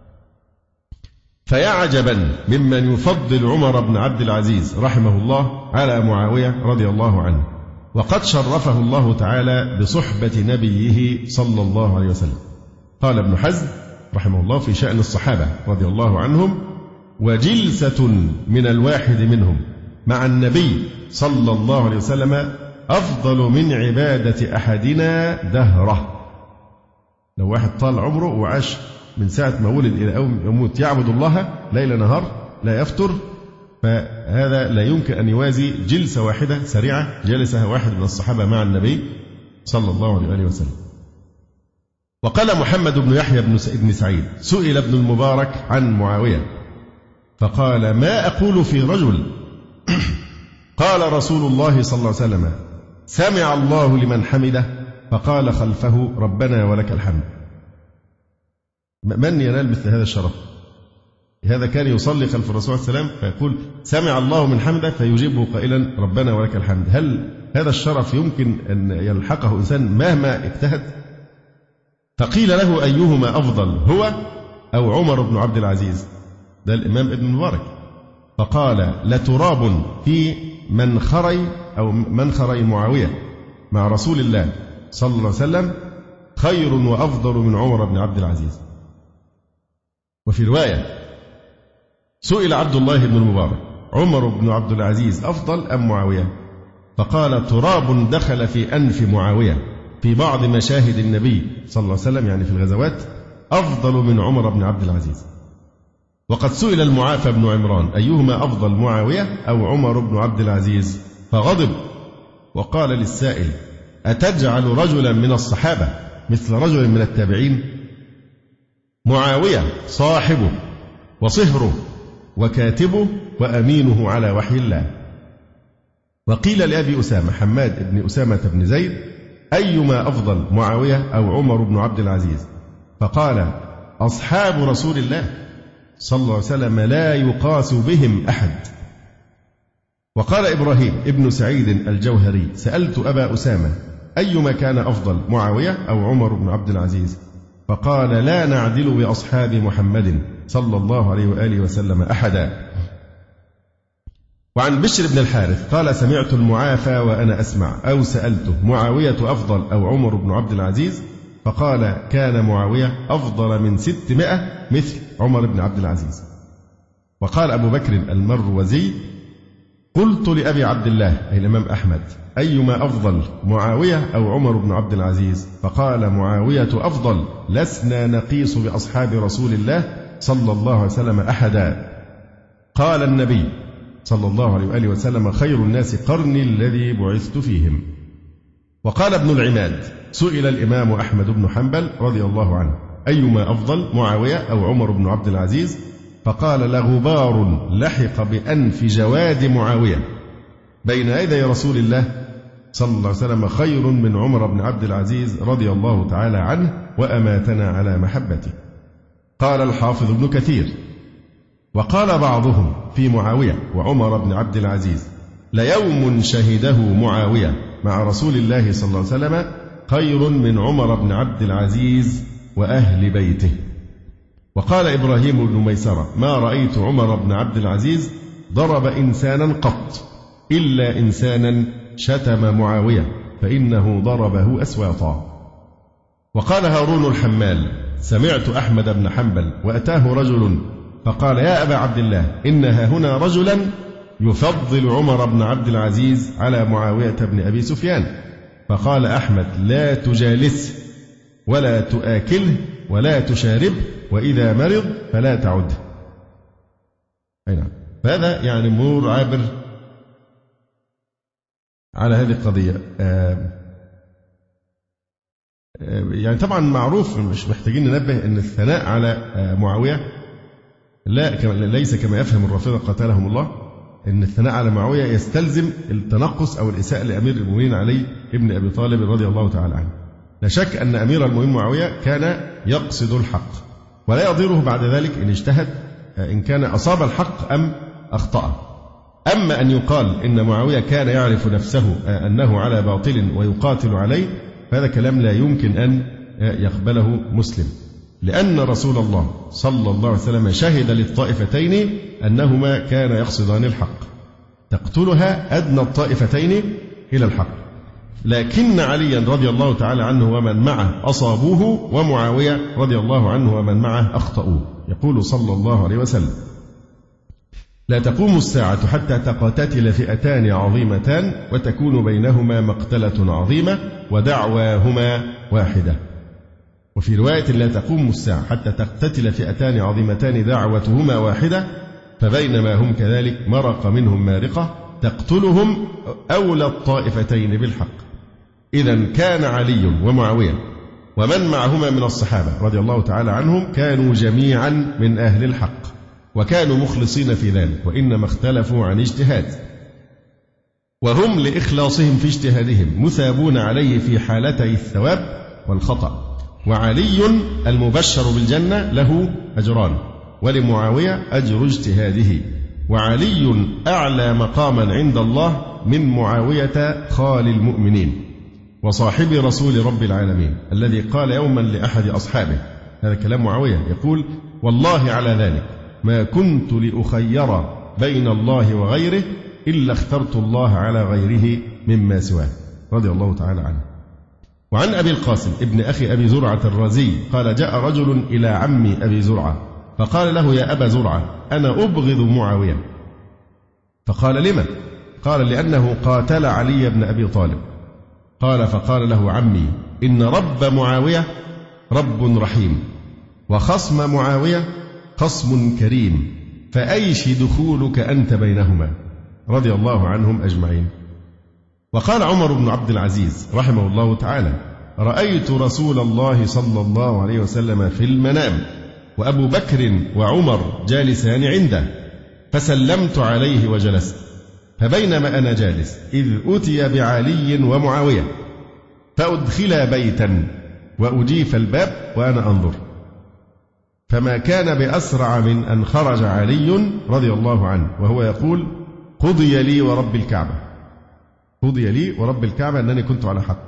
فيا عجبا ممن يفضل عمر بن عبد العزيز رحمه الله على معاوية رضي الله عنه، وقد شرفه الله تعالى بصحبة نبيه صلى الله عليه وسلم. قال ابن حزم رحمه الله في شأن الصحابة رضي الله عنهم: وجلسة من الواحد منهم مع النبي صلى الله عليه وسلم أفضل من عبادة أحدنا دهره. لو واحد طال عمره وعاش من ساعة ما ولد إلى يوم يموت يعبد الله ليل نهار لا يفتر، فهذا لا يمكن أن يوازي جلسة واحدة سريعة جلسها واحد من الصحابة مع النبي صلى الله عليه وسلم. وقال محمد بن يحيى بن سعيد: سئل ابن المبارك عن معاوية فقال: ما أقول في رجل قال رسول الله صلى الله عليه وسلم: سمع الله لمن حمده، فقال خلفه: ربنا ولك الحمد. من ينال مثل هذا الشرف؟ هذا كان يصلي خلف الرسول صلى الله عليه وسلم فيقول: سمع الله من حمده، فيجيبه قائلا: ربنا ولك الحمد. هل هذا الشرف يمكن أن يلحقه إنسان مهما اجتهد؟ فقيل له: أيهما أفضل، هو أو عمر بن عبد العزيز؟ ده الإمام ابن المبارك. فقال: لتراب في منخري معاوية مع رسول الله صلى الله عليه وسلم خير وأفضل من عمر بن عبد العزيز. وفي رواية: سئل عبد الله بن المبارك: عمر بن عبد العزيز أفضل أم معاوية؟ فقال: تراب دخل في أنف معاوية في بعض مشاهد النبي صلى الله عليه وسلم، يعني في الغزوات، أفضل من عمر بن عبد العزيز. وقد سئل المعافى بن عمران: أيهما أفضل، معاوية أو عمر بن عبد العزيز؟ فغضب وقال للسائل: أتجعل رجلا من الصحابة مثل رجل من التابعين؟ معاوية صاحبه وصهره وكاتبه وأمينه على وحي الله. وقيل لأبي أسامة حماد بن أسامة بن زيد: أيما أفضل، معاوية أو عمر بن عبد العزيز؟ فقال: أصحاب رسول الله صلى الله عليه وسلم لا يقاس بهم أحد. وقال إبراهيم ابن سعيد الجوهري: سألت أبا أسامة: أيما كان أفضل، معاوية أو عمر بن عبد العزيز؟ فقال: لا نعدل بأصحاب محمد صلى الله عليه وآله وسلم أحدا. وعن بشر بن الحارث قال: سمعت المعافى وأنا أسمع، أو سألته: معاوية أفضل أو عمر بن عبد العزيز؟ فقال: كان معاوية أفضل من 600 مثل عمر بن عبد العزيز. وقال أبو بكر المروزي: قلت لأبي عبد الله أي الإمام أحمد: أيما أفضل، معاوية أو عمر بن عبد العزيز؟ فقال: معاوية أفضل، لسنا نقيس بأصحاب رسول الله صلى الله عليه وسلم أحدا. قال النبي صلى الله عليه وآله وسلم: خير الناس قرني الذي بعثت فيهم. وقال ابن العماد: سئل الإمام أحمد بن حنبل رضي الله عنه: أيما أفضل، معاوية أو عمر بن عبد العزيز؟ فقال: لغبار لحق بأنف جواد معاوية بين يدي رسول الله صلى الله عليه وسلم خير من عمر بن عبد العزيز رضي الله تعالى عنه وأماتنا على محبته. قال الحافظ ابن كثير: وقال بعضهم في معاوية وعمر بن عبد العزيز: ليوم شهده معاوية مع رسول الله صلى الله عليه وسلم خير من عمر بن عبد العزيز وأهل بيته. وقال إبراهيم بن ميسرة: ما رأيت عمر بن عبد العزيز ضرب إنسانا قط إلا إنسانا شتم معاوية فإنه ضربه أسواطا. وقال هارون الحمال: سمعت أحمد بن حنبل وأتاه رجل فقال: يا أبا عبد الله، إنها هنا رجلا يفضل عمر بن عبد العزيز على معاوية بن أبي سفيان. فقال أحمد: لا تجالسه ولا تآكله ولا تشاربه، وإذا مرض فلا تعده. أي نعم. فهذا يعني مرور عابر على هذه القضية. يعني طبعا معروف، مش محتاجين ننبه أن الثناء على معاوية ليس كما يفهم الرافضة قتلهم الله، أن الثناء على معاوية يستلزم التنقص أو الإساءة لأمير المؤمنين علي ابن أبي طالب رضي الله تعالى عنه. لا شك أن أمير المؤمنين معاوية كان يقصد الحق، ولا يضيره بعد ذلك إن اجتهد، إن كان أصاب الحق أم أخطأ. أما أن يقال إن معاوية كان يعرف نفسه أنه على باطل ويقاتل عليه، فهذا كلام لا يمكن أن يقبله مسلم، لأن رسول الله صلى الله عليه وسلم شهد للطائفتين أنهما كان يقصدان الحق، تقتلها أدنى الطائفتين إلى الحق. لكن عليا رضي الله تعالى عنه ومن معه أصابوه، ومعاوية رضي الله عنه ومن معه أخطأوه. يقول صلى الله عليه وسلم: لا تقوم الساعة حتى تقاتل فئتان عظيمتان وتكون بينهما مقتلة عظيمة ودعواهما واحدة. وفي رواية: لا تقوم الساعة حتى تقتتل فئتان عظيمتان دعوتهما واحدة، فبينما هم كذلك مرق منهم مارقة تقتلهم أولى الطائفتين بالحق. إذن كان علي ومعاوية ومن معهما من الصحابة رضي الله تعالى عنهم كانوا جميعا من أهل الحق، وكانوا مخلصين في ذلك، وإنما اختلفوا عن اجتهاد، وهم لإخلاصهم في اجتهادهم مثابون عليه في حالتي الثواب والخطأ. وعلي المبشر بالجنة له أجران، ولمعاوية أجر اجتهاده. وعلي أعلى مقاما عند الله من معاوية خال المؤمنين وصاحب رسول رب العالمين، الذي قال يوما لأحد أصحابه، هذا كلام معاوية، يقول: والله على ذلك ما كنت لأخير بين الله وغيره إلا اخترت الله على غيره مما سواه، رضي الله تعالى عنه. وعن أبي القاسم ابن أخي أبي زرعة الرازي قال: جاء رجل إلى عمي أبي زرعة فقال له: يا أبا زرعة، أنا أبغض معاوية. فقال: لما؟ قال: لأنه قاتل علي بن أبي طالب. قال: فقال له عمي: إن رب معاوية رب رحيم، وخصم معاوية خصم كريم، فأيش دخولك أنت بينهما، رضي الله عنهم أجمعين. وقال عمر بن عبد العزيز رحمه الله تعالى: رأيت رسول الله صلى الله عليه وسلم في المنام، وأبو بكر وعمر جالسان عنده، فسلمت عليه وجلست، فبينما أنا جالس إذ أتي بعلي ومعاوية، فأدخلا بيتا وأجيف الباب وأنا أنظر، فما كان بأسرع من أن خرج علي رضي الله عنه وهو يقول: قضي لي ورب الكعبة، قضي لي ورب الكعبة أنني كنت على حق،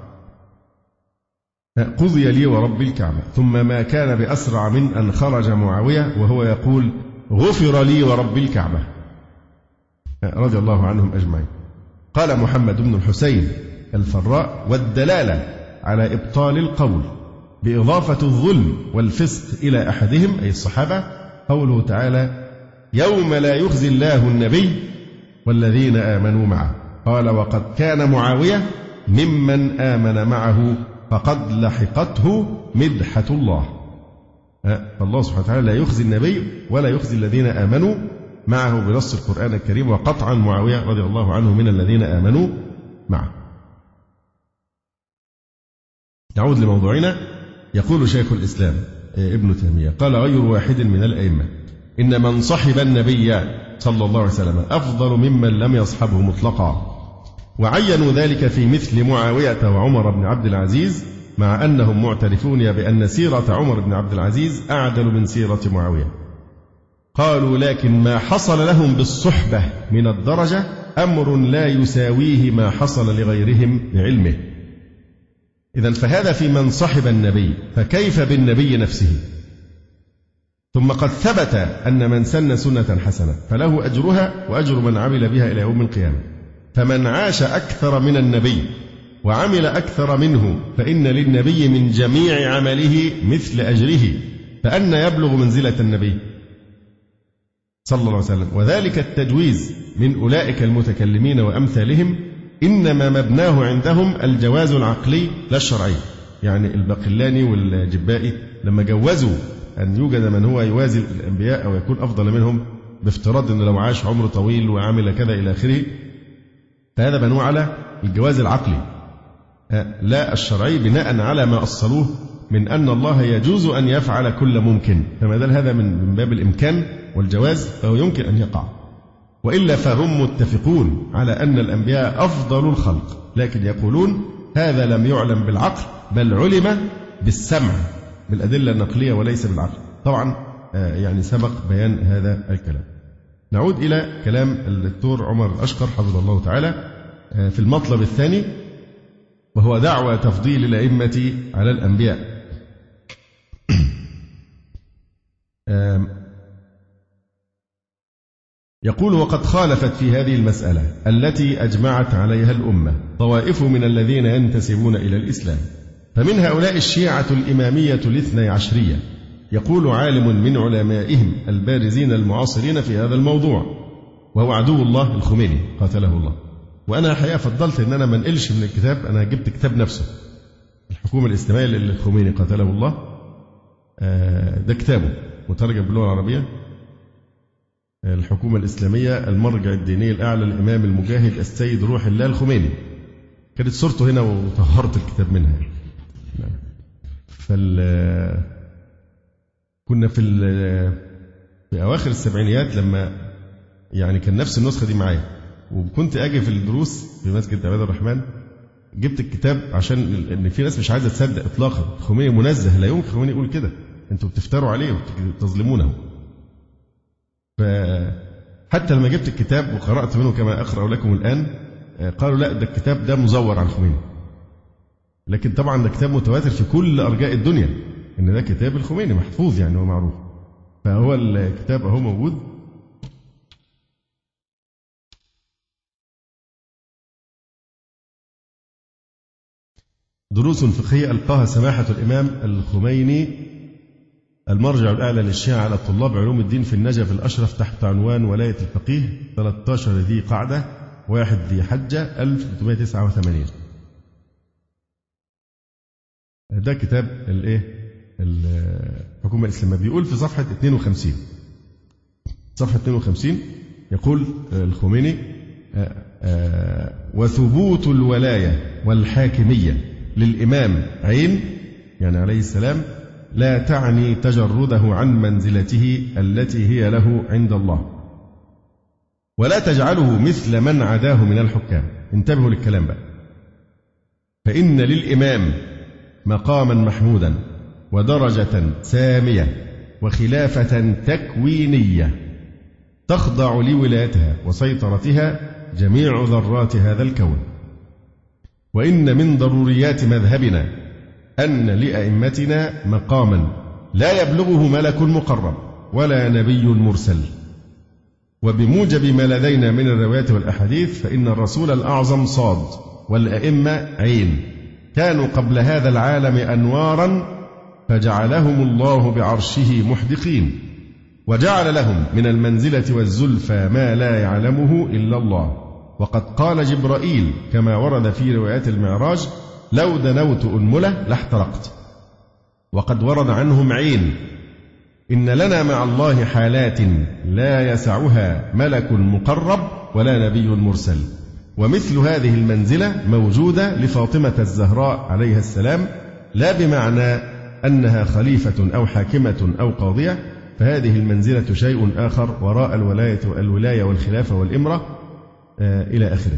قضي لي ورب الكعبة. ثم ما كان بأسرع من أن خرج معاوية وهو يقول: غفر لي ورب الكعبة، رضي الله عنهم أجمعين. قال محمد بن الحسين الفراء: والدلالة على إبطال القول بإضافة الظلم والفسق إلى أحدهم أي الصحابة قوله تعالى: يوم لا يخزي الله النبي والذين آمنوا معه. قال وقد كان معاوية ممن آمن معه فقد لحقته مدحة الله. فالله سبحانه وتعالى لا يخزي النبي ولا يخزي الذين آمنوا معه بنص القرآن الكريم، وقطعا معاوية رضي الله عنه من الذين آمنوا معه. نعود لموضوعنا. يقول شيخ الإسلام ابن تيمية قال غير واحد من الأئمة إن من صحب النبي صلى الله عليه وسلم أفضل ممن لم يصحبه مطلقا، وعينوا ذلك في مثل معاوية وعمر بن عبد العزيز، مع أنهم معترفون بأن سيرة عمر بن عبد العزيز أعدل من سيرة معاوية. قالوا لكن ما حصل لهم بالصحبة من الدرجة أمر لا يساويه ما حصل لغيرهم بعلمه. إذن فهذا في من صحب النبي، فكيف بالنبي نفسه؟ ثم قد ثبت أن من سن سنة حسنة فله أجرها وأجر من عمل بها إلى يوم القيامة. فمن عاش أكثر من النبي وعمل أكثر منه فإن للنبي من جميع عمله مثل أجره، فأن يبلغ منزلة النبي صلى الله عليه وسلم. وذلك التجويز من أولئك المتكلمين وأمثالهم إنما مبناه عندهم الجواز العقلي لا الشرعي. يعني الباقلاني والجبائي لما جوزوا أن يوجد من هو يوازي الأنبياء أو يكون أفضل منهم بافتراض أنه لو عاش عمر طويل وعمل كذا إلى آخره، فهذا بنوه على الجواز العقلي لا الشرعي، بناء على ما أصلوه من أن الله يجوز أن يفعل كل ممكن، فما دام هذا من باب الإمكان والجواز فهو يمكن أن يقع. وإلا فهم متفقون على أن الأنبياء أفضل الخلق، لكن يقولون هذا لم يعلم بالعقل بل علم بالسمع بالأدلة النقلية وليس بالعقل. طبعا يعني سبق بيان هذا الكلام. نعود إلى كلام الدكتور عمر الأشقر حفظه الله تعالى في المطلب الثاني، وهو دعوى تفضيل الأئمة على الأنبياء. يقول وقد خالفت في هذه المسألة التي أجمعت عليها الأمة طوائف من الذين ينتسبون إلى الإسلام، فمن هؤلاء الشيعة الإمامية الاثني عشرية. يقول عالم من علمائهم البارزين المعاصرين في هذا الموضوع وهو عدو الله الخميني قاتله الله. وأنا الحقيقة فضلت أن أنا ما انقلش من الكتاب، أنا جبت كتاب نفسه الحكومة الإسلامية للخميني قاتله الله، ده كتابه مترجم باللغة العربية، الحكومة الإسلامية المرجع الديني الأعلى الإمام المجاهد السيد روح الله الخميني. كانت صورته هنا وطهرت الكتاب منها. كنا في أواخر السبعينيات لما يعني كان نفس النسخة دي معايا، وكنت أجي في الدروس في مسجد عباد الرحمن، جبت الكتاب عشان إن في ناس مش عايزة تصدق إطلاقا الخميني منزه، لا يمكن الخميني يقول كده، أنتوا بتفتروا عليه وتظلمونه. فحتى لما جبت الكتاب وقرأت منه كما أقرأ لكم الآن، قالوا لا ده الكتاب ده مزور عن الخميني، لكن طبعا ده كتاب متواتر في كل أرجاء الدنيا إن ده كتاب الخميني محفوظ، يعني هو معروف. فهو الكتاب أهو موجود. دروس فقهية ألقاها سماحة الإمام الخميني المرجع الأعلى للشيعة على طلاب علوم الدين في النجف الأشرف تحت عنوان ولاية الفقيه 13 ذي قعدة 1 ذي حجة 1389. ده كتاب الحكومة الإسلامية. بيقول في صفحة 52 يقول الخميني وثبوت الولاية والحاكمية للإمام عين يعني عليه السلام لا تعني تجرده عن منزلته التي هي له عند الله، ولا تجعله مثل من عداه من الحكام. انتبهوا للكلام بقى. فإن للإمام مقاما محمودا ودرجة سامية وخلافة تكوينية تخضع لولايتها وسيطرتها جميع ذرات هذا الكون. وإن من ضروريات مذهبنا أن لأئمتنا مقاما لا يبلغه ملك مقرب ولا نبي مرسل. وبموجب ما لدينا من الروايات والأحاديث فإن الرسول الأعظم صاد والأئمة عين كانوا قبل هذا العالم أنوارا فجعلهم الله بعرشه محدقين، وجعل لهم من المنزلة والزلفى ما لا يعلمه إلا الله. وقد قال جبرائيل كما ورد في روايات المعراج: لو دنوت أنملة لاحترقت. وقد ورد عنهم عين: إن لنا مع الله حالات لا يسعها ملك مقرب ولا نبي مرسل. ومثل هذه المنزلة موجودة لفاطمة الزهراء عليها السلام، لا بمعنى أنها خليفة أو حاكمة أو قاضية، فهذه المنزلة شيء آخر وراء الولاية والخلافة والإمرة إلى آخره.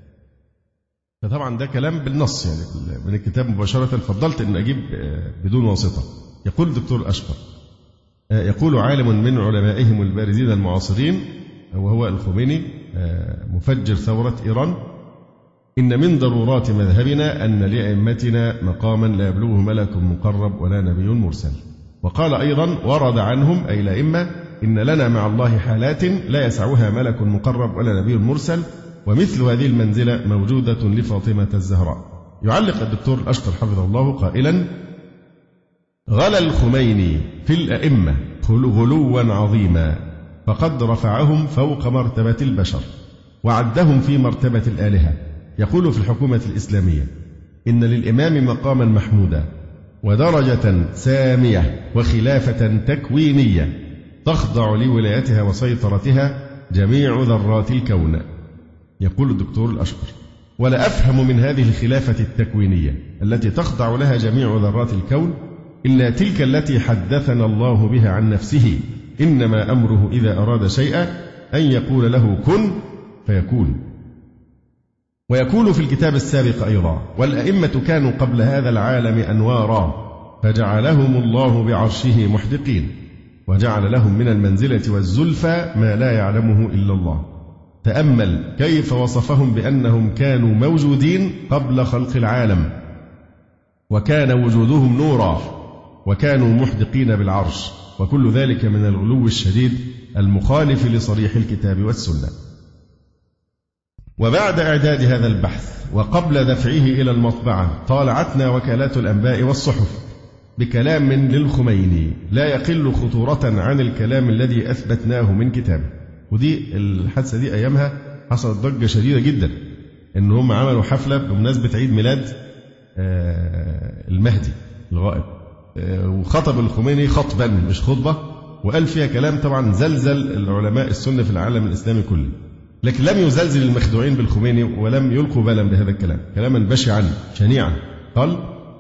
فطبعا ده كلام بالنص يعني من الكتاب مباشرة، فضلت أن أجيب بدون واسطة. يقول الدكتور الأشقر: يقول عالم من علمائهم البارزين المعاصرين وهو الخميني مفجر ثورة إيران: إن من ضرورات مذهبنا أن لأئمتنا مقاما لا يبلغه ملك مقرب ولا نبي مرسل. وقال أيضا: ورد عنهم أي الأئمة: إن لنا مع الله حالات لا يسعها ملك مقرب ولا نبي مرسل، ومثل هذه المنزلة موجودة لفاطمة الزهراء. يعلق الدكتور الأشقر حفظه الله قائلا: غلا الخميني في الأئمة غلوا عظيما، فقد رفعهم فوق مرتبة البشر وعدهم في مرتبة الآلهة. يقول في الحكومة الإسلامية: إن للإمام مقاما محمودا ودرجة سامية وخلافة تكوينية تخضع لولايتها وسيطرتها جميع ذرات الكون. يقول الدكتور الأشقر: ولا أفهم من هذه الخلافة التكوينية التي تخضع لها جميع ذرات الكون إلا تلك التي حدثنا الله بها عن نفسه: إنما أمره إذا أراد شيئا أن يقول له كن فيكون. ويقول في الكتاب السابق أيضا: والأئمة كانوا قبل هذا العالم أنوارا فجعلهم الله بعرشه محدقين، وجعل لهم من المنزلة والزلفى ما لا يعلمه إلا الله. تأمل كيف وصفهم بأنهم كانوا موجودين قبل خلق العالم، وكان وجودهم نورا، وكانوا محدقين بالعرش، وكل ذلك من الغلو الشديد المخالف لصريح الكتاب والسنة. وبعد إعداد هذا البحث وقبل دفعه إلى المطبعة طالعتنا وكالات الأنباء والصحف بكلام للخميني لا يقل خطورة عن الكلام الذي أثبتناه من كتابه. ودي الحادثة دي أيامها حصلت ضجة شديدة جدا، إن هم عملوا حفلة بمناسبة عيد ميلاد المهدي الغائب، وخطب الخميني خطبا مش خطبة، وقال فيها كلام طبعا زلزل العلماء السنة في العالم الإسلامي كله، لكن لم يزلزل المخدوعين بالخميني ولم يلقوا بالا بهذا الكلام، كلاما بشعا شنيعا. قال: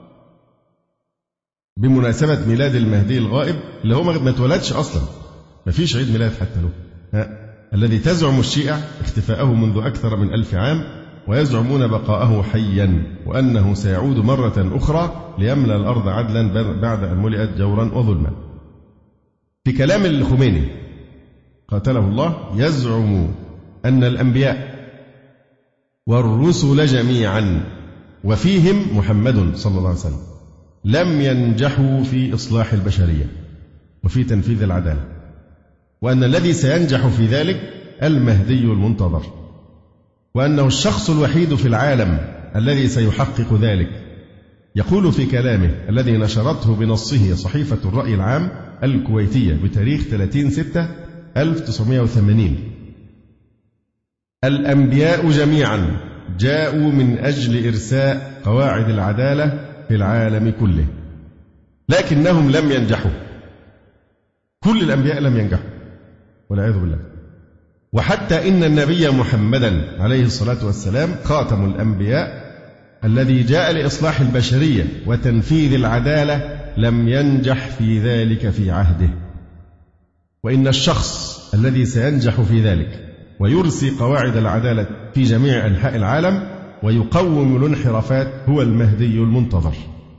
بمناسبة ميلاد المهدي الغائب اللي هو ما اتولدش أصلا، ما فيش عيد ميلاد حتى له، الذي تزعم الشيعة اختفاءه منذ أكثر من 1000 عام، ويزعمون بقاءه حيا وأنه سيعود مرة أخرى ليملأ الأرض عدلا بعد أن ملئت جورا وظلما. في كلام الخميني قاتله الله يزعم أن الأنبياء والرسل جميعا وفيهم محمد صلى الله عليه وسلم لم ينجحوا في إصلاح البشرية وفي تنفيذ العدالة، وأن الذي سينجح في ذلك المهدي المنتظر، وأنه الشخص الوحيد في العالم الذي سيحقق ذلك. يقول في كلامه الذي نشرته بنصه صحيفة الرأي العام الكويتية بتاريخ 30/6/1980: الأنبياء جميعا جاءوا من أجل إرساء قواعد العدالة في العالم كله، لكنهم لم ينجحوا. كل الأنبياء لم ينجحوا والعياذ بالله. وحتى إن النبي محمدا عليه الصلاة والسلام خاتم الأنبياء الذي جاء لإصلاح البشرية وتنفيذ العدالة لم ينجح في ذلك في عهده. وإن الشخص الذي سينجح في ذلك ويرسي قواعد العدالة في جميع أنحاء العالم ويقوم الانحرافات هو المهدي المنتظر.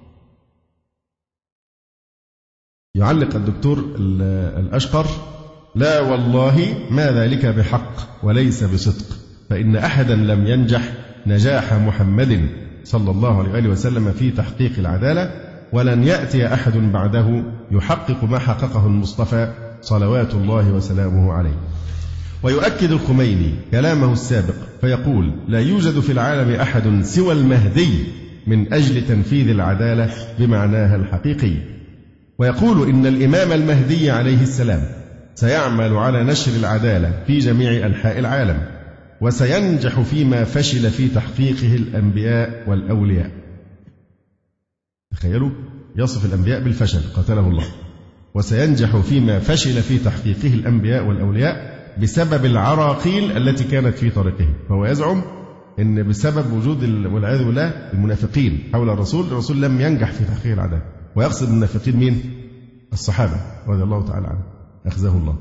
يعلق الدكتور الأشقر: لا والله ما ذلك بحق وليس بصدق، فإن أحدا لم ينجح نجاح محمد صلى الله عليه وسلم في تحقيق العدالة، ولن يأتي أحد بعده يحقق ما حققه المصطفى صلوات الله وسلامه عليه. ويؤكد الخميني كلامه السابق فيقول: لا يوجد في العالم أحد سوى المهدي من أجل تنفيذ العدالة بمعناها الحقيقي. ويقول إن الإمام المهدي عليه السلام سيعمل على نشر العدالة في جميع أنحاء العالم، وسينجح فيما فشل في تحقيقه الأنبياء والأولياء. تخيلوا، يصف الأنبياء بالفشل قتله الله، وسينجح فيما فشل في تحقيقه الأنبياء والأولياء بسبب العراقيل التي كانت في طريقه. فهو يزعم أن بسبب وجود والعياذ بالله المنافقين حول الرسول لم ينجح في تحقيق العدالة. ويقصد المنافقين مين؟ الصحابة رضي الله تعالى عنهم أخزاه الله.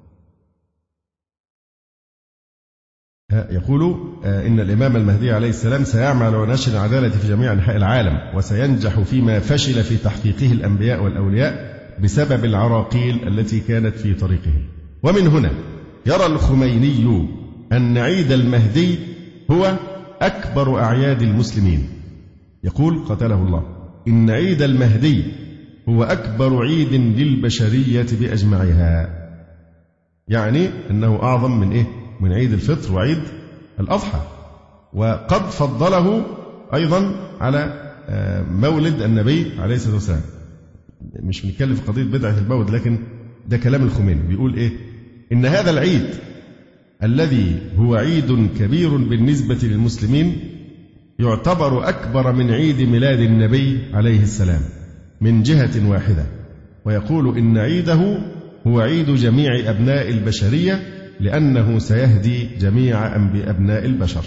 يقول إن الإمام المهدي عليه السلام سيعمل على نشر العدالة في جميع أنحاء العالم، وسينجح فيما فشل في تحقيقه الأنبياء والأولياء بسبب العراقيل التي كانت في طريقه. ومن هنا يرى الخميني أن عيد المهدي هو أكبر أعياد المسلمين. يقول قتله الله: إن عيد المهدي هو أكبر عيد للبشرية بأجمعها. يعني أنه أعظم من من عيد الفطر وعيد الأضحى. وقد فضله أيضا على مولد النبي عليه الصلاة والسلام. مش بنتكلم في قضية بدعة المولد، لكن ده كلام الخميني. بيقول إن هذا العيد الذي هو عيد كبير بالنسبة للمسلمين يعتبر أكبر من عيد ميلاد النبي عليه السلام من جهة واحدة. ويقول إن عيده هو عيد جميع أبناء البشرية، لأنه سيهدي جميع أبناء البشر.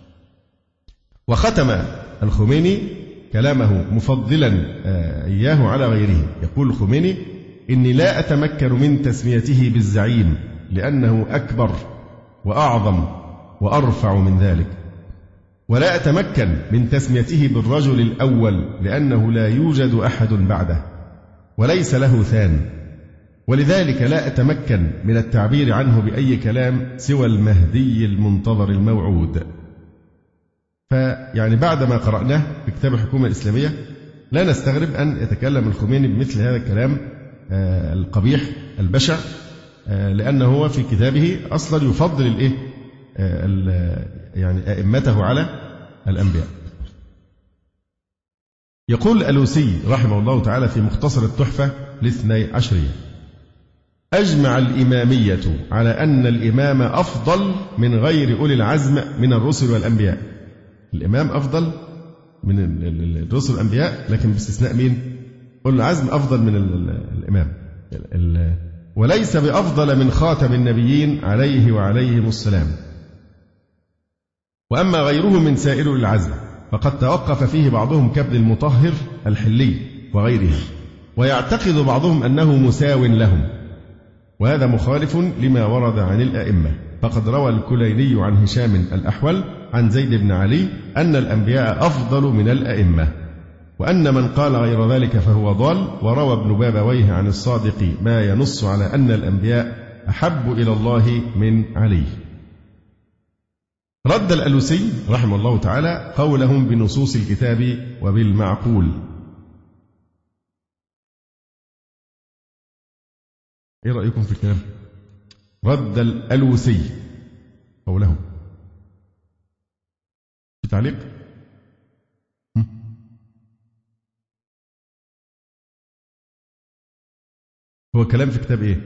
وختم الخميني كلامه مفضلا إياه على غيره. يقول الخميني: إني لا أتمكن من تسميته بالزعيم، لأنه أكبر وأعظم وأرفع من ذلك، ولا أتمكن من تسميته بالرجل الأول، لأنه لا يوجد أحد بعده وليس له ثان، ولذلك لا أتمكن من التعبير عنه بأي كلام سوى المهدي المنتظر الموعود. فيعني بعدما قرأناه في كتاب الحكومة الإسلامية لا نستغرب أن يتكلم الخميني بمثل هذا الكلام القبيح البشع، لأنه هو في كتابه أصلا يفضل يعني أئمته على الأنبياء. يقول الألوسي رحمه الله تعالى في مختصر التحفة الاثني عشرية: أجمع الإمامية على أن الإمام أفضل من غير أولي العزم من الرسل والأنبياء. الإمام أفضل من الرسل والأنبياء، لكن باستثناء مين؟ أولي العزم أفضل من الإمام، وليس بأفضل من خاتم النبيين عليه وعليهم السلام. وأما غيره من سائر أولي العزم فقد توقف فيه بعضهم كابن المطهر الحلي وغيره، ويعتقد بعضهم أنه مساو لهم، وهذا مخالف لما ورد عن الأئمة. فقد روى الكليني عن هشام الأحول عن زيد بن علي أن الأنبياء أفضل من الأئمة، وأن من قال غير ذلك فهو ضال. وروى ابن بابويه عن الصادق ما ينص على أن الأنبياء أحب إلى الله من علي. رد الألوسي رحمه الله تعالى قولهم بنصوص الكتاب وبالمعقول. إيه رأيكم في الكلام؟ رد الألوسي قولهم. في تعليق؟ هو كلام في كتاب إيه؟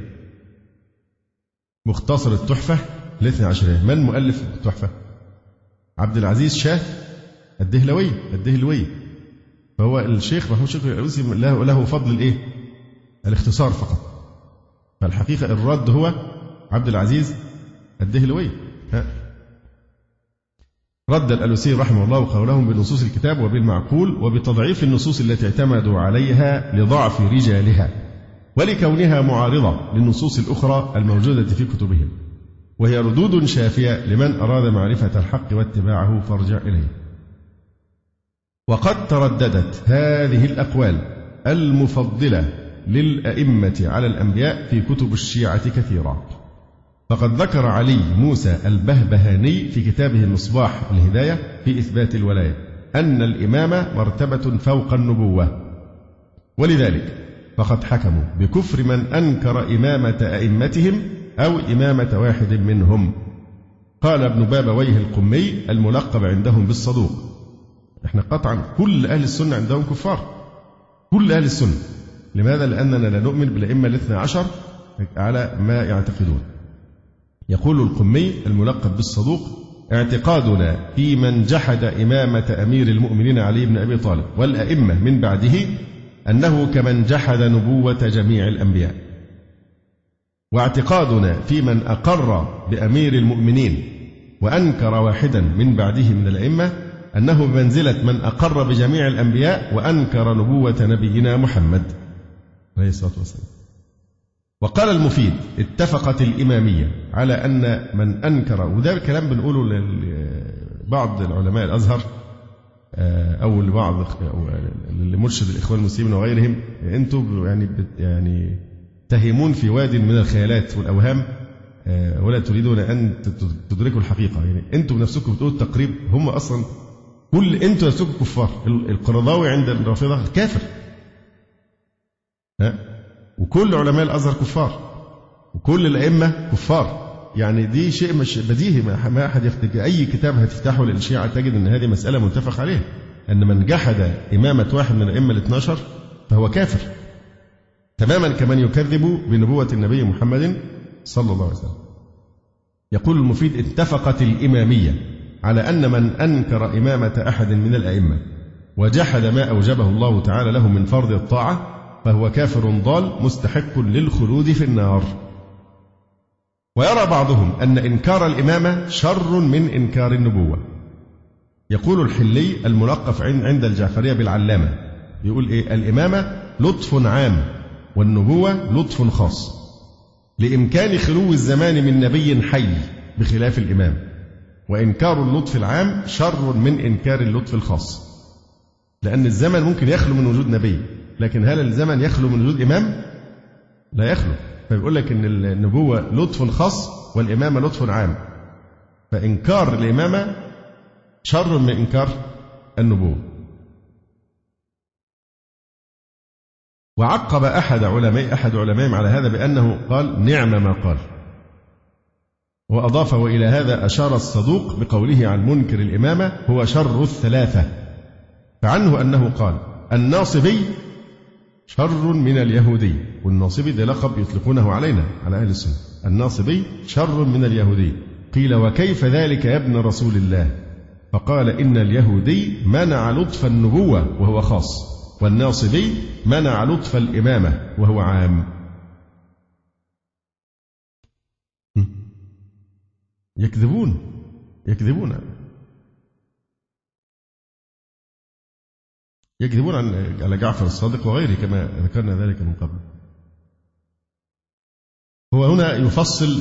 مختصر التحفة الاثني عشرية. من مؤلف التحفة؟ عبد العزيز شاه الدهلوي. فهو الشيخ محمود شكري الألوسي له فضل الاختصار فقط. فالحقيقة الرد هو عبد العزيز الدهلوي. رد الألوسي رحمه الله قولهم بنصوص الكتاب وبالمعقول، وبتضعيف النصوص التي اعتمدوا عليها لضعف رجالها ولكونها معارضة للنصوص الأخرى الموجودة في كتبهم، وهي ردود شافية لمن أراد معرفة الحق واتباعه فارجع إليه. وقد ترددت هذه الأقوال المفضلة للأئمة على الأنبياء في كتب الشيعة كثيرا. فقد ذكر علي موسى البهبهاني في كتابه مصباح الهداية في إثبات الولاية أن الإمامة مرتبة فوق النبوة، ولذلك فقد حكموا بكفر من أنكر إمامة أئمتهم أو إمامة واحد منهم. قال ابن بابويه القمي الملقب عندهم بالصدوق: احنا قطعا كل أهل السنة عندهم كفار، كل أهل السنة. لماذا؟ لأننا لا نؤمن بالأئمة الاثنى عشر على ما يعتقدون. يقول القمي الملقب بالصدوق: اعتقادنا في من جحد إمامة أمير المؤمنين علي بن أبي طالب والأئمة من بعده أنه كمن جحد نبوة جميع الأنبياء، واعتقادنا في من أقر بأمير المؤمنين وأنكر واحدا من بعده من الأئمة أنه بمنزلة من أقر بجميع الأنبياء وأنكر نبوة نبينا محمد عليه الصلاة والسلام. وقال المفيد: اتفقت الإمامية على أن من أنكر، وده كلام بنقوله لبعض العلماء الأزهر أو لبعض لمرشد الإخوان المسلمين وغيرهم، أنتم يعني تهيمون في واد من الخيالات والأوهام ولا تريدون أن تدركوا الحقيقة. يعني أنتم بنفسكم بتقولوا التقريب، هم أصلا أنتم نفسكم كفار. القرضاوي عند الرافضة كافر، وكل علماء الأزهر كفار، وكل الأئمة كفار. يعني دي شيء مش بديهي، ما أحد يفتكر. أي كتاب هتفتحه للشيعة تجد أن هذه مسألة متفق عليها، أن من جحد إمامة واحد من الأئمة ال12 فهو كافر، تماما كمن يكذب بنبوة النبي محمد صلى الله عليه وسلم. يقول المفيد: اتفقت الإمامية على أن من أنكر إمامة أحد من الأئمة وجحد ما أوجبه الله تعالى له من فرض الطاعة فهو كافر ضال مستحق للخلود في النار. ويرى بعضهم أن إنكار الإمامة شر من إنكار النبوة. يقول الحلي الملقف عند الجعفرية بالعلامة، يقول إيه؟ الإمامة لطف عام والنبوة لطف خاص، لإمكان خلو الزمان من نبي حي بخلاف الإمام، وإنكار اللطف العام شر من إنكار اللطف الخاص، لأن الزمن ممكن يخلو من وجود نبي، لكن هل الزمن يخلو من وجود إمام؟ لا يخلو. فيقول لك إن النبوة لطف خاص والإمامة لطف عام، فإنكار الإمامة شر من إنكار النبوة. وعقب أحد علمائهم على هذا بأنه قال: نعم ما قال. وأضاف: وإلى هذا أشار الصدوق بقوله عن منكر الإمامة: هو شر الثلاثة، فعنه أنه قال: الناصبي شر من اليهودي. والناصبي ده لقب يطلقونه علينا على أهل السنة، الناصبي شر من اليهودي. قيل: وكيف ذلك يا ابن رسول الله؟ فقال: إن اليهودي منع لطف النبوة وهو خاص، والناصبي منع لطف الإمامة وهو عام. يكذبون على جعفر الصادق وغيره كما ذكرنا ذلك من قبل. هو هنا يفصل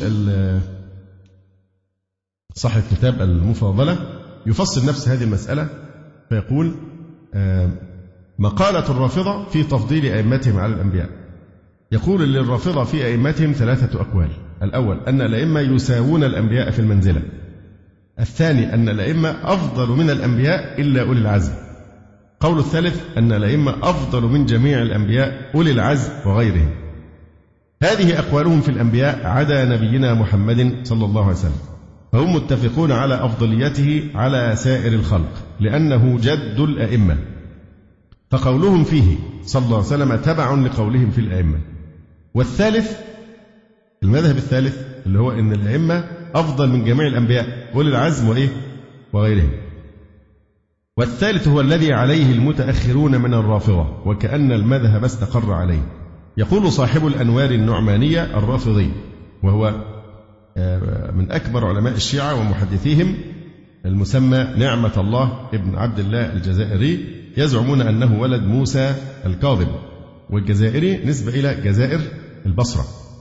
صاحب كتاب المفاضلة يفصل نفس هذه المسألة، فيقول: مقالة الرافضة في تفضيل أئمتهم على الأنبياء. يقول للرافضة في أئمتهم 3 أقوال: الأول أن الأئمة يساوون الأنبياء في المنزلة، الثاني أن الأئمة أفضل من الأنبياء إلا أولي العزم، قول الثالث أن الأئمة أفضل من جميع الأنبياء أولي العزم وغيرهم. هذه أقوالهم في الأنبياء عدا نبينا محمد صلى الله عليه وسلم، فهم متفقون على أفضليته على سائر الخلق لأنه جد الأئمة، فقولهم فيه صلى الله عليه وسلم تبع لقولهم في الأئمة. والثالث المذهب الثالث اللي هو أن الأئمة أفضل من جميع الأنبياء أولي العزم وغيرهم. والثالث هو الذي عليه المتأخرون من الرافضة، وكأن المذهب استقر عليه. يقول صاحب الأنوار النعمانية الرافضي، وهو من أكبر علماء الشيعة ومحدثيهم، المسمى نعمة الله ابن عبد الله الجزائري، يزعمون أنه ولد موسى الكاظم، والجزائري نسبة إلى جزائر البصرة.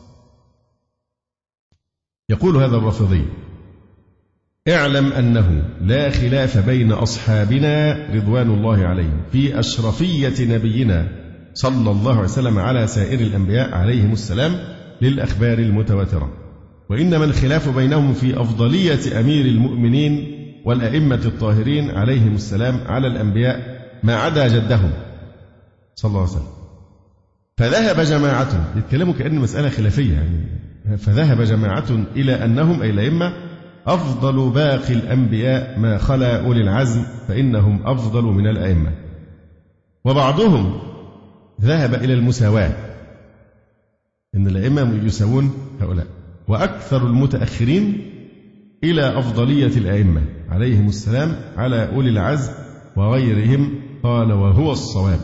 يقول هذا الرافضي: اعلم أنه لا خلاف بين أصحابنا رضوان الله عليهم في أشرفية نبينا صلى الله عليه وسلم على سائر الأنبياء عليهم السلام للأخبار المتواترة، وإنما الخلاف بينهم في أفضلية أمير المؤمنين والأئمة الطاهرين عليهم السلام على الأنبياء ما عدا جدهم صلى الله عليه وسلم. فذهب جماعة، يتكلموا كأن مسألة خلافية يعني، فذهب جماعة إلى أنهم أي الأئمة أفضل باقي الأنبياء ما خلا أولي العزم، فإنهم أفضل من الأئمة. وبعضهم ذهب إلى المساواة، إن الأئمة يساوون هؤلاء. وأكثر المتأخرين إلى أفضلية الأئمة عليهم السلام على أولي العزم وغيرهم، قال وهو الصواب.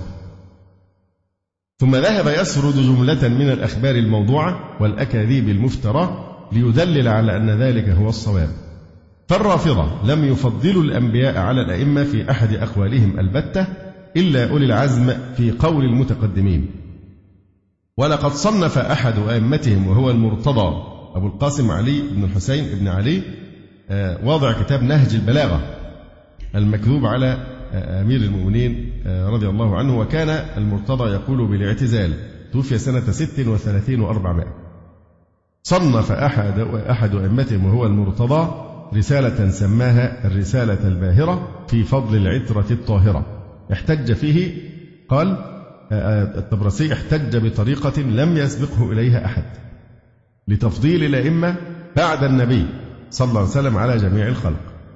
ثم ذهب يسرد جملة من الأخبار الموضوعة والأكاذيب المفترى ليدلل على أن ذلك هو الصواب. فالرافضة لم يفضلوا الأنبياء على الأئمة في أحد أقوالهم البتة إلا أولي العزم في قول المتقدمين. ولقد صنف أحد أئمتهم وهو المرتضى أبو القاسم علي بن الحسين بن علي واضع كتاب نهج البلاغة المكذوب على أمير المؤمنين رضي الله عنه، وكان المرتضى يقول بالاعتزال، توفي سنة 36 و400. صنف أحد أئمتهم وهو المرتضى رسالة سماها الرسالة الباهرة في فضل العترة الطاهرة، احتج فيه، قال الطبرسي احتج بطريقة لم يسبقه إليها أحد لتفضيل الأئمة بعد النبي صلى الله عليه وسلم على جميع الخلق.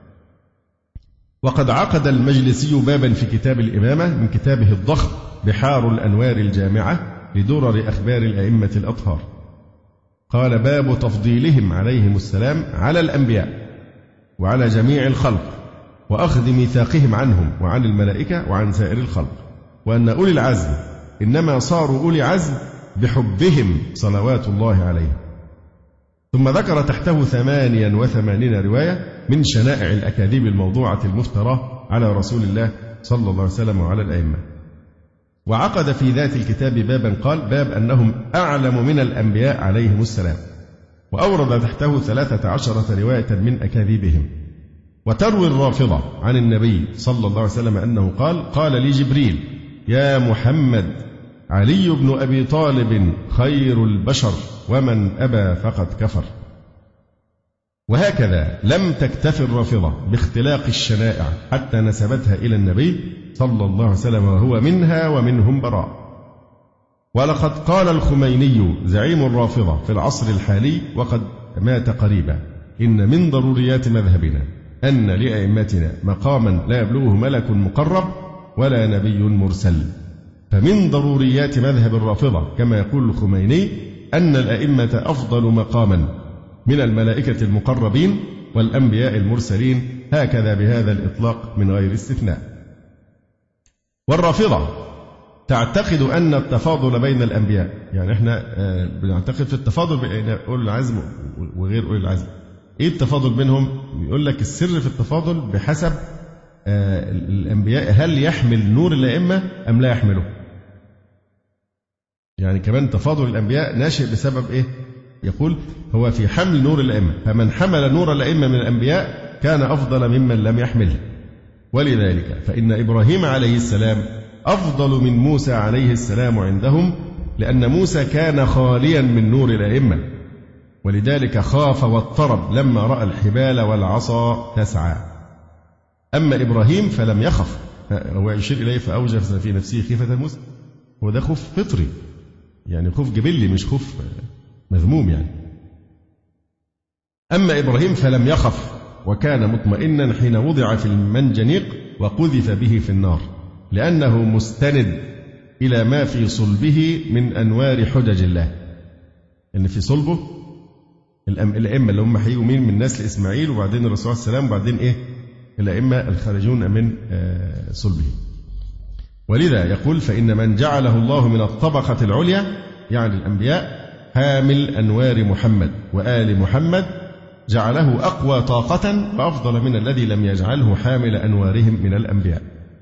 وقد عقد المجلسي بابا في كتاب الإمامة من كتابه الضخم بحار الأنوار الجامعة لدرر أخبار الأئمة الأطهار، قال باب تفضيلهم عليهم السلام على الأنبياء وعلى جميع الخلق، وأخذ ميثاقهم عنهم وعن الملائكة وعن سائر الخلق، وأن أولي العزم إنما صاروا أولي عزم بحبهم صلوات الله عليهم. ثم ذكر تحته 88 رواية من شنائع الأكاذيب الموضوعة المفترى على رسول الله صلى الله عليه وسلم وعلى الأئمة. وعقد في ذات الكتاب بابا قال باب أنهم أعلم من الأنبياء عليهم السلام، وأورد تحته 13 رواية من أكاذيبهم. وتروي الرافضة عن النبي صلى الله عليه وسلم أنه قال لي جبريل يا محمد علي بن أبي طالب خير البشر ومن أبى فقد كفر. وهكذا لم تكتف الرافضة باختلاق الشنائع حتى نسبتها إلى النبي صلى الله عليه وسلم وهو منها ومنهم براء. ولقد قال الخميني زعيم الرافضة في العصر الحالي وقد مات قريبا إن من ضروريات مذهبنا أن لأئمتنا مقاما لا يبلغه ملك مقرب ولا نبي مرسل. فمن ضروريات مذهب الرافضة كما يقول الخميني أن الأئمة أفضل مقاما من الملائكة المقربين والأنبياء المرسلين، هكذا بهذا الإطلاق من غير استثناء. والرافضة تعتقد أن التفاضل بين الأنبياء، يعني احنا بنعتقد في التفاضل بين أولي العزم وغير أولي العزم. إيه التفاضل بينهم؟ يقول لك السر في التفاضل بحسب الأنبياء هل يحمل نور الأئمة أم لا يحمله. يعني كمان تفاضل الأنبياء ناشئ بسبب إيه؟ يقول هو في حمل نور الأئمة، فمن حمل نور الأئمة من الأنبياء كان أفضل ممن لم يحمله. ولذلك فإن إبراهيم عليه السلام أفضل من موسى عليه السلام عندهم، لأن موسى كان خاليا من نور الأئمة، ولذلك خاف واضطرب لما رأى الحبال والعصا تسعى. أما إبراهيم فلم يخف، هو يشير إليه فأوجس في نفسه خيفة موسى، هو ده خوف فطري، يعني خوف جبلي مش خوف مذموم يعني. أما إبراهيم فلم يخف وكان مطمئنا حين وضع في المنجنيق وقذف به في النار، لأنه مستند إلى ما في صلبه من أنوار حجج الله، إن في صلبه الأئمة اللي هم هيجوا من نسل إسماعيل وبعدين الرسول عليه السلام وبعدين إيه الأئمة الخارجون من صلبه. ولذا يقول فإن من جعله الله من الطبقة العليا يعني الأنبياء حامل أنوار محمد وآل محمد جعله أقوى طاقة وأفضل من الذي لم يجعله حامل أنوارهم من الأنبياء.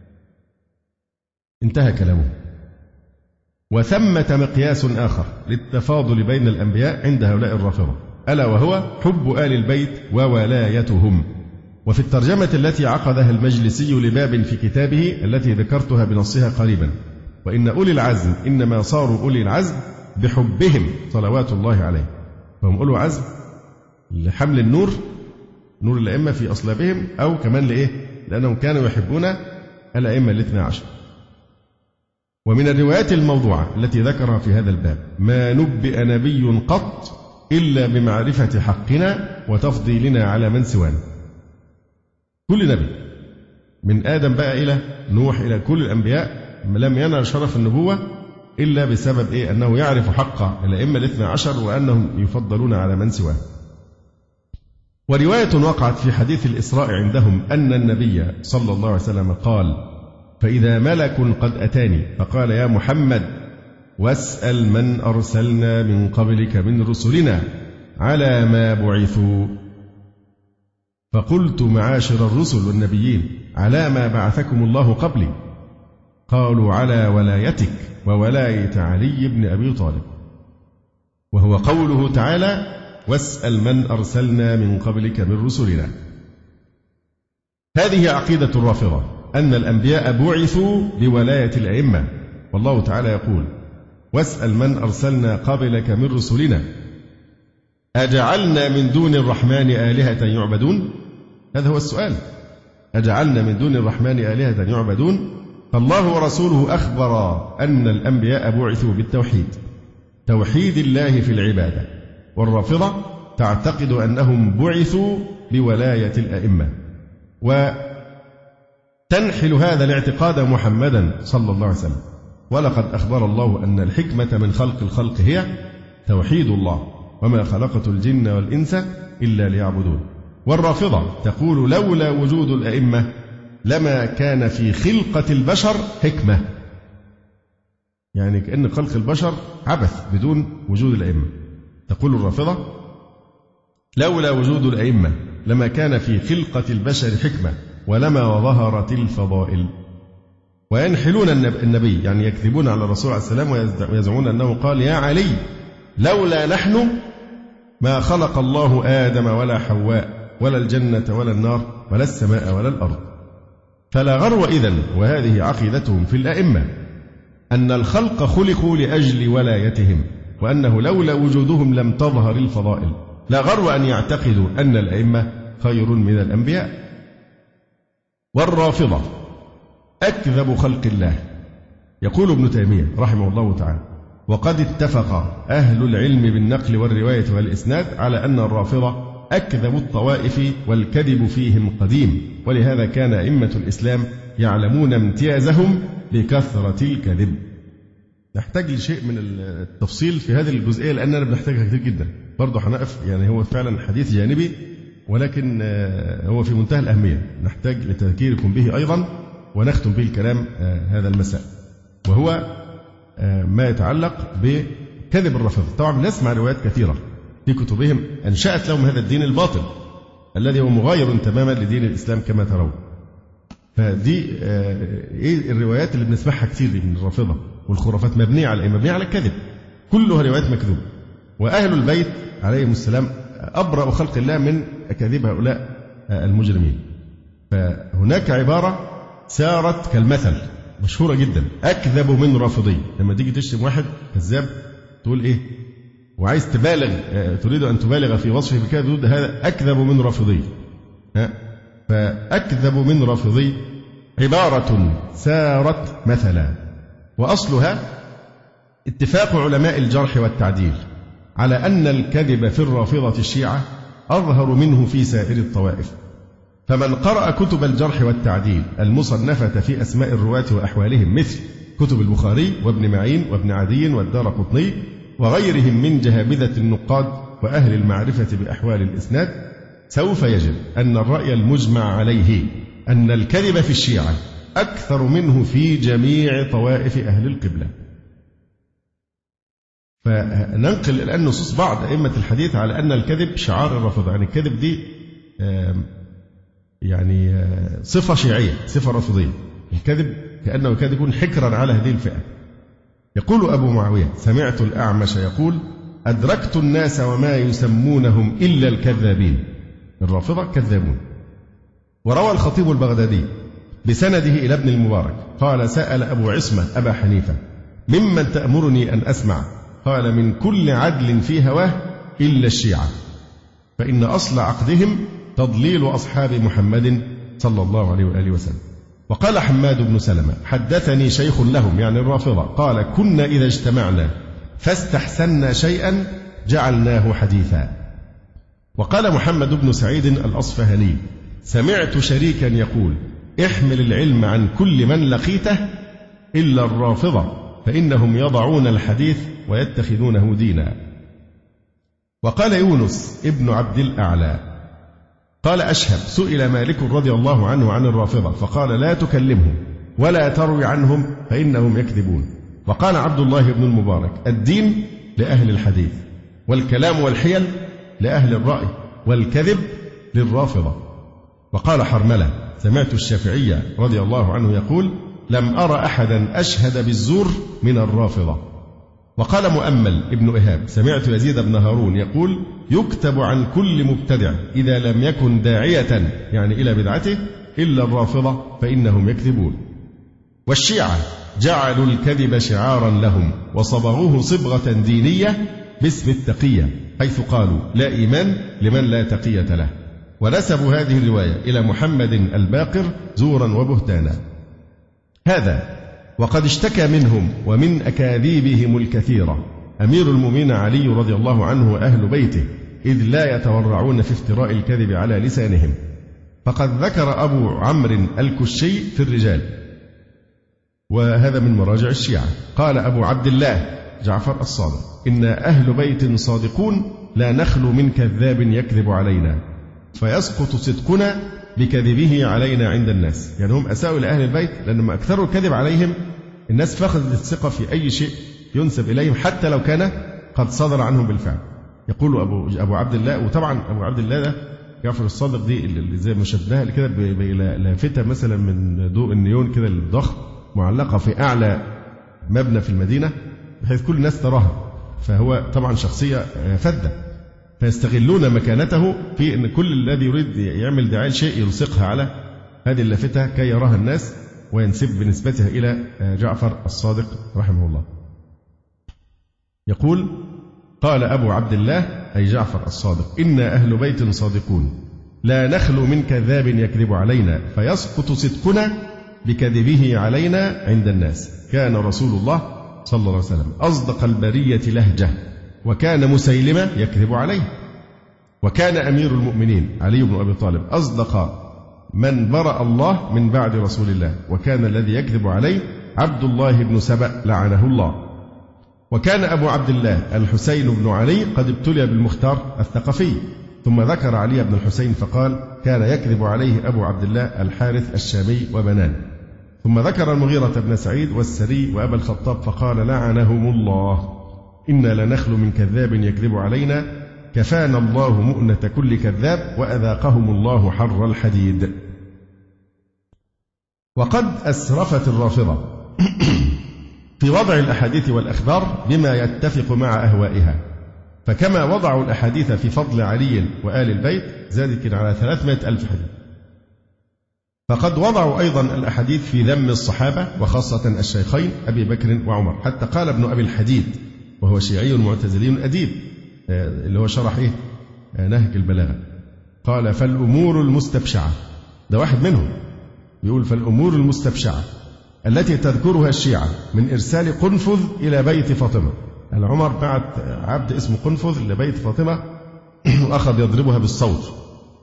انتهى كلامه. وثمة مقياس آخر للتفاضل بين الأنبياء عند هؤلاء الرافضة، ألا وهو حب آل البيت وولايتهم. وفي الترجمة التي عقدها المجلسي لباب في كتابه التي ذكرتها بنصها قريبا، وإن أولي العزم إنما صاروا أولي العزم بحبهم صلوات الله عليه، فهم أولو عزم لحمل النور، نور الأئمة في أصلابهم، أو كمان لإيه؟ لأنهم كانوا يحبون الأئمة الاثنى عشر. ومن الروايات الموضوعة التي ذكرها في هذا الباب ما نبئ نبي قط إلا بمعرفة حقنا وتفضيلنا على من سوانا. كل نبي من آدم بقى إلى نوح إلى كل الأنبياء لم ينل شرف النبوة إلا بسبب أنه يعرف حق الأئمة الاثنى عشر وأنهم يفضلون على من سواه. ورواية وقعت في حديث الإسراء عندهم أن النبي صلى الله عليه وسلم قال: فإذا ملك قد أتاني فقال: يا محمد واسأل من أرسلنا من قبلك من رسلنا على ما بعثوا. فقلت: معاشر الرسل والنبيين على ما بعثكم الله قبلي؟ قالوا: على ولايتك وولاية علي بن أبي طالب. وهو قوله تعالى: واسأل من أرسلنا من قبلك من رسلنا. هذه عقيدة الرافضة، أن الأنبياء بعثوا بولاية الأئمة، والله تعالى يقول: واسأل من أرسلنا قبلك من رسلنا أجعلنا من دون الرحمن آلهة يعبدون؟ هذا هو السؤال، أجعلنا من دون الرحمن آلهة يعبدون؟ فالله ورسوله أخبر أن الأنبياء بعثوا بالتوحيد، توحيد الله في العبادة، والرافضة تعتقد أنهم بعثوا بولاية الأئمة، وتنحل هذا الاعتقاد محمدا صلى الله عليه وسلم. ولقد أخبر الله أن الحكمة من خلق الخلق هي توحيد الله، وما خلقت الجن والإنس إلا ليعبدون. والرافضة تقول: لولا وجود الأئمة لما كان في خلقة البشر حكمة، يعني كأن خلق البشر عبث بدون وجود الأئمة. تقول الرافضة: لولا وجود الأئمة لما كان في خلقة البشر حكمة ولما ظهرت الفضائل. وينحلون النبي، يعني يكذبون على الرسول عليه السلام ويزعمون أنه قال: يا علي لولا نحن ما خلق الله آدم ولا حواء ولا الجنة ولا النار ولا السماء ولا الأرض. فلا غرو إذن، وهذه عقيدتهم في الأئمة، أن الخلق خلقوا لأجل ولايتهم، وأنه لولا وجودهم لم تظهر الفضائل. لا غرو أن يعتقدوا أن الأئمة خير من الأنبياء. والرافضة أكذب خلق الله. يقول ابن تيمية رحمه الله تعالى: وقد اتفق أهل العلم بالنقل والرواية والإسناد على أن الرافضة أكذب الطوائف والكذب فيهم قديم، ولهذا كان أئمة الإسلام يعلمون امتيازهم بكثرة الكذب. نحتاج لشيء من التفصيل في هذه الجزئية لأننا بنحتاجها كثير جدا. برضه هنقف، يعني هو فعلا حديث جانبي ولكن هو في منتهى الأهمية، نحتاج لتذكيركم به أيضا ونختم به الكلام هذا المساء، وهو ما يتعلق بكذب الرافضة. طبعا نسمع روايات كثيرة في كتبهم أنشأت لهم هذا الدين الباطل الذي هو مغاير تماما لدين الإسلام كما ترون. فدي الروايات اللي بنسمعها كثير من الرافضة والخرافات مبنية على الكذب، كلها روايات مكذوبة. وأهل البيت عليهم السلام أبرأ خلق الله من أكاذيب هؤلاء المجرمين. فهناك عبارة سارت كالمثل مشهورة جدا: أكذب من رافضي. لما تيجي تشتم واحد كذاب تقول إيه؟ وعايز تبالغ، تريد أن تبالغ في وصفه بكذب، هذا أكذب من رافضي. فأكذب من رافضي عبارة سارت مثلا، وأصلها اتفاق علماء الجرح والتعديل على أن الكذب في الرافضة الشيعة أظهر منه في سائر الطوائف. فمن قرأ كتب الجرح والتعديل المصنفة في أسماء الرواة وأحوالهم مثل كتب البخاري وابن معين وابن عدي والدارقطني وغيرهم من جهابذة النقاد وأهل المعرفة بأحوال الإسناد، سوف يجد أن الرأي المجمع عليه أن الكذب في الشيعة أكثر منه في جميع طوائف أهل القبلة. فننقل الآن نصوص بعض أئمة الحديث على أن الكذب شعار الرافضة، يعني الكذب دي يعني صفة شيعية، صفة رافضية. الكذب كأنه كاد يكون حكرا على هذه الفئة. يقول أبو معاوية: سمعت الأعمش يقول: أدركت الناس وما يسمونهم إلا الكذابين. الرافضة كذابون. وروى الخطيب البغدادي بسنده إلى ابن المبارك قال: سأل أبو عصمة أبا حنيفة: ممن تأمرني أن أسمع؟ قال: من كل عدل في هواه إلا الشيعة، فإن أصل عقدهم تضليل أصحاب محمد صلى الله عليه وآله وسلم. وقال حماد بن سلمة: حدثني شيخ لهم، يعني الرافضة، قال: كنا إذا اجتمعنا فاستحسنا شيئا جعلناه حديثا. وقال محمد بن سعيد الأصفهاني: سمعت شريكا يقول: احمل العلم عن كل من لقيته إلا الرافضة فإنهم يضعون الحديث ويتخذونه دينا. وقال يونس ابن عبد الأعلى قال أشهب سئل مالك رضي الله عنه عن الرافضة فقال لا تكلمهم ولا تروي عنهم فإنهم يكذبون. وقال عبد الله بن المبارك الدين لأهل الحديث والكلام والحيل لأهل الرأي والكذب للرافضة. وقال حرملة سمعت الشافعي رضي الله عنه يقول لم أرى أحدا أشهد بالزور من الرافضة. وقال مؤمل ابن إهاب سمعت يزيد بن هارون يقول يكتب عن كل مبتدع إذا لم يكن داعية يعني إلى بدعته إلا الرافضة فإنهم يكذبون. والشيعة جعلوا الكذب شعارا لهم وصبغوه صبغة دينية باسم التقية حيث قالوا لا إيمان لمن لا تقية له. ونسبوا هذه الرواية إلى محمد الباقر زورا وبهتانا. هذا وقد اشتكى منهم ومن أكاذيبهم الكثيرة أمير المؤمنين علي رضي الله عنه وأهل بيته إذ لا يتورعون في افتراء الكذب على لسانهم. فقد ذكر أبو عمرو الكشي في الرجال وهذا من مراجع الشيعة قال أبو عبد الله جعفر الصادق إن أهل بيت صادقون لا نخلو من كذاب يكذب علينا فيسقط صدقنا بكذبه علينا عند الناس. يعني هم أساءوا لأهل البيت لأنهم أكثروا الكذب عليهم الناس فقدت الثقة في أي شيء ينسب إليهم حتى لو كان قد صدر عنهم بالفعل. يقول أبو عبد الله وطبعا أبو عبد الله ده جعفر الصادق دي اللي زي ما شبناها كده بلافتة مثلا من ضوء النيون كده الضخم معلقة في أعلى مبنى في المدينة بحيث كل الناس تراها. فهو طبعا شخصية فذة فيستغلون مكانته في أن كل الذي يريد يعمل دعاية شيء يلصقها على هذه اللافتة كي يراها الناس وينسب بنسبتها إلى جعفر الصادق رحمه الله. يقول قال أبو عبد الله أي جعفر الصادق إنا أهل بيت صادقون لا نخلو من كذاب يكذب علينا فيسقط صدقنا بكذبه علينا عند الناس. كان رسول الله صلى الله عليه وسلم أصدق البرية لهجة وكان مسيلمة يكذب عليه. وكان أمير المؤمنين علي بن أبي طالب أصدق من برأ الله من بعد رسول الله وكان الذي يكذب عليه عبد الله بن سبأ لعنه الله. وكان أبو عبد الله الحسين بن علي قد ابتلي بالمختار الثقفي ثم ذكر علي بن الحسين فقال كان يكذب عليه أبو عبد الله الحارث الشامي وبنان. ثم ذكر المغيرة بن سعيد والسري وأبا الخطاب فقال لعنهم الله إنا لنخلو من كذاب يكذب علينا كفانا الله مؤنة كل كذاب وأذاقهم الله حر الحديد. وقد أسرفت الرافضة في وضع الأحاديث والأخبار بما يتفق مع أهوائها فكما وضعوا الأحاديث في فضل علي وآل البيت زادت على 300,000 حديث فقد وضعوا أيضا الأحاديث في ذم الصحابة وخاصة الشيخين أبي بكر وعمر. حتى قال ابن أبي الحديد وهو شيعي معتزلي أديب اللي هو شرح نهج البلاغة قال فالأمور المستبشعة ده واحد منهم يقول فالأمور المستبشعة التي تذكرها الشيعة من إرسال قنفذ إلى بيت فاطمة. عمر بعت عبد اسمه قنفذ لبيت فاطمة وأخذ يضربها بالصوت.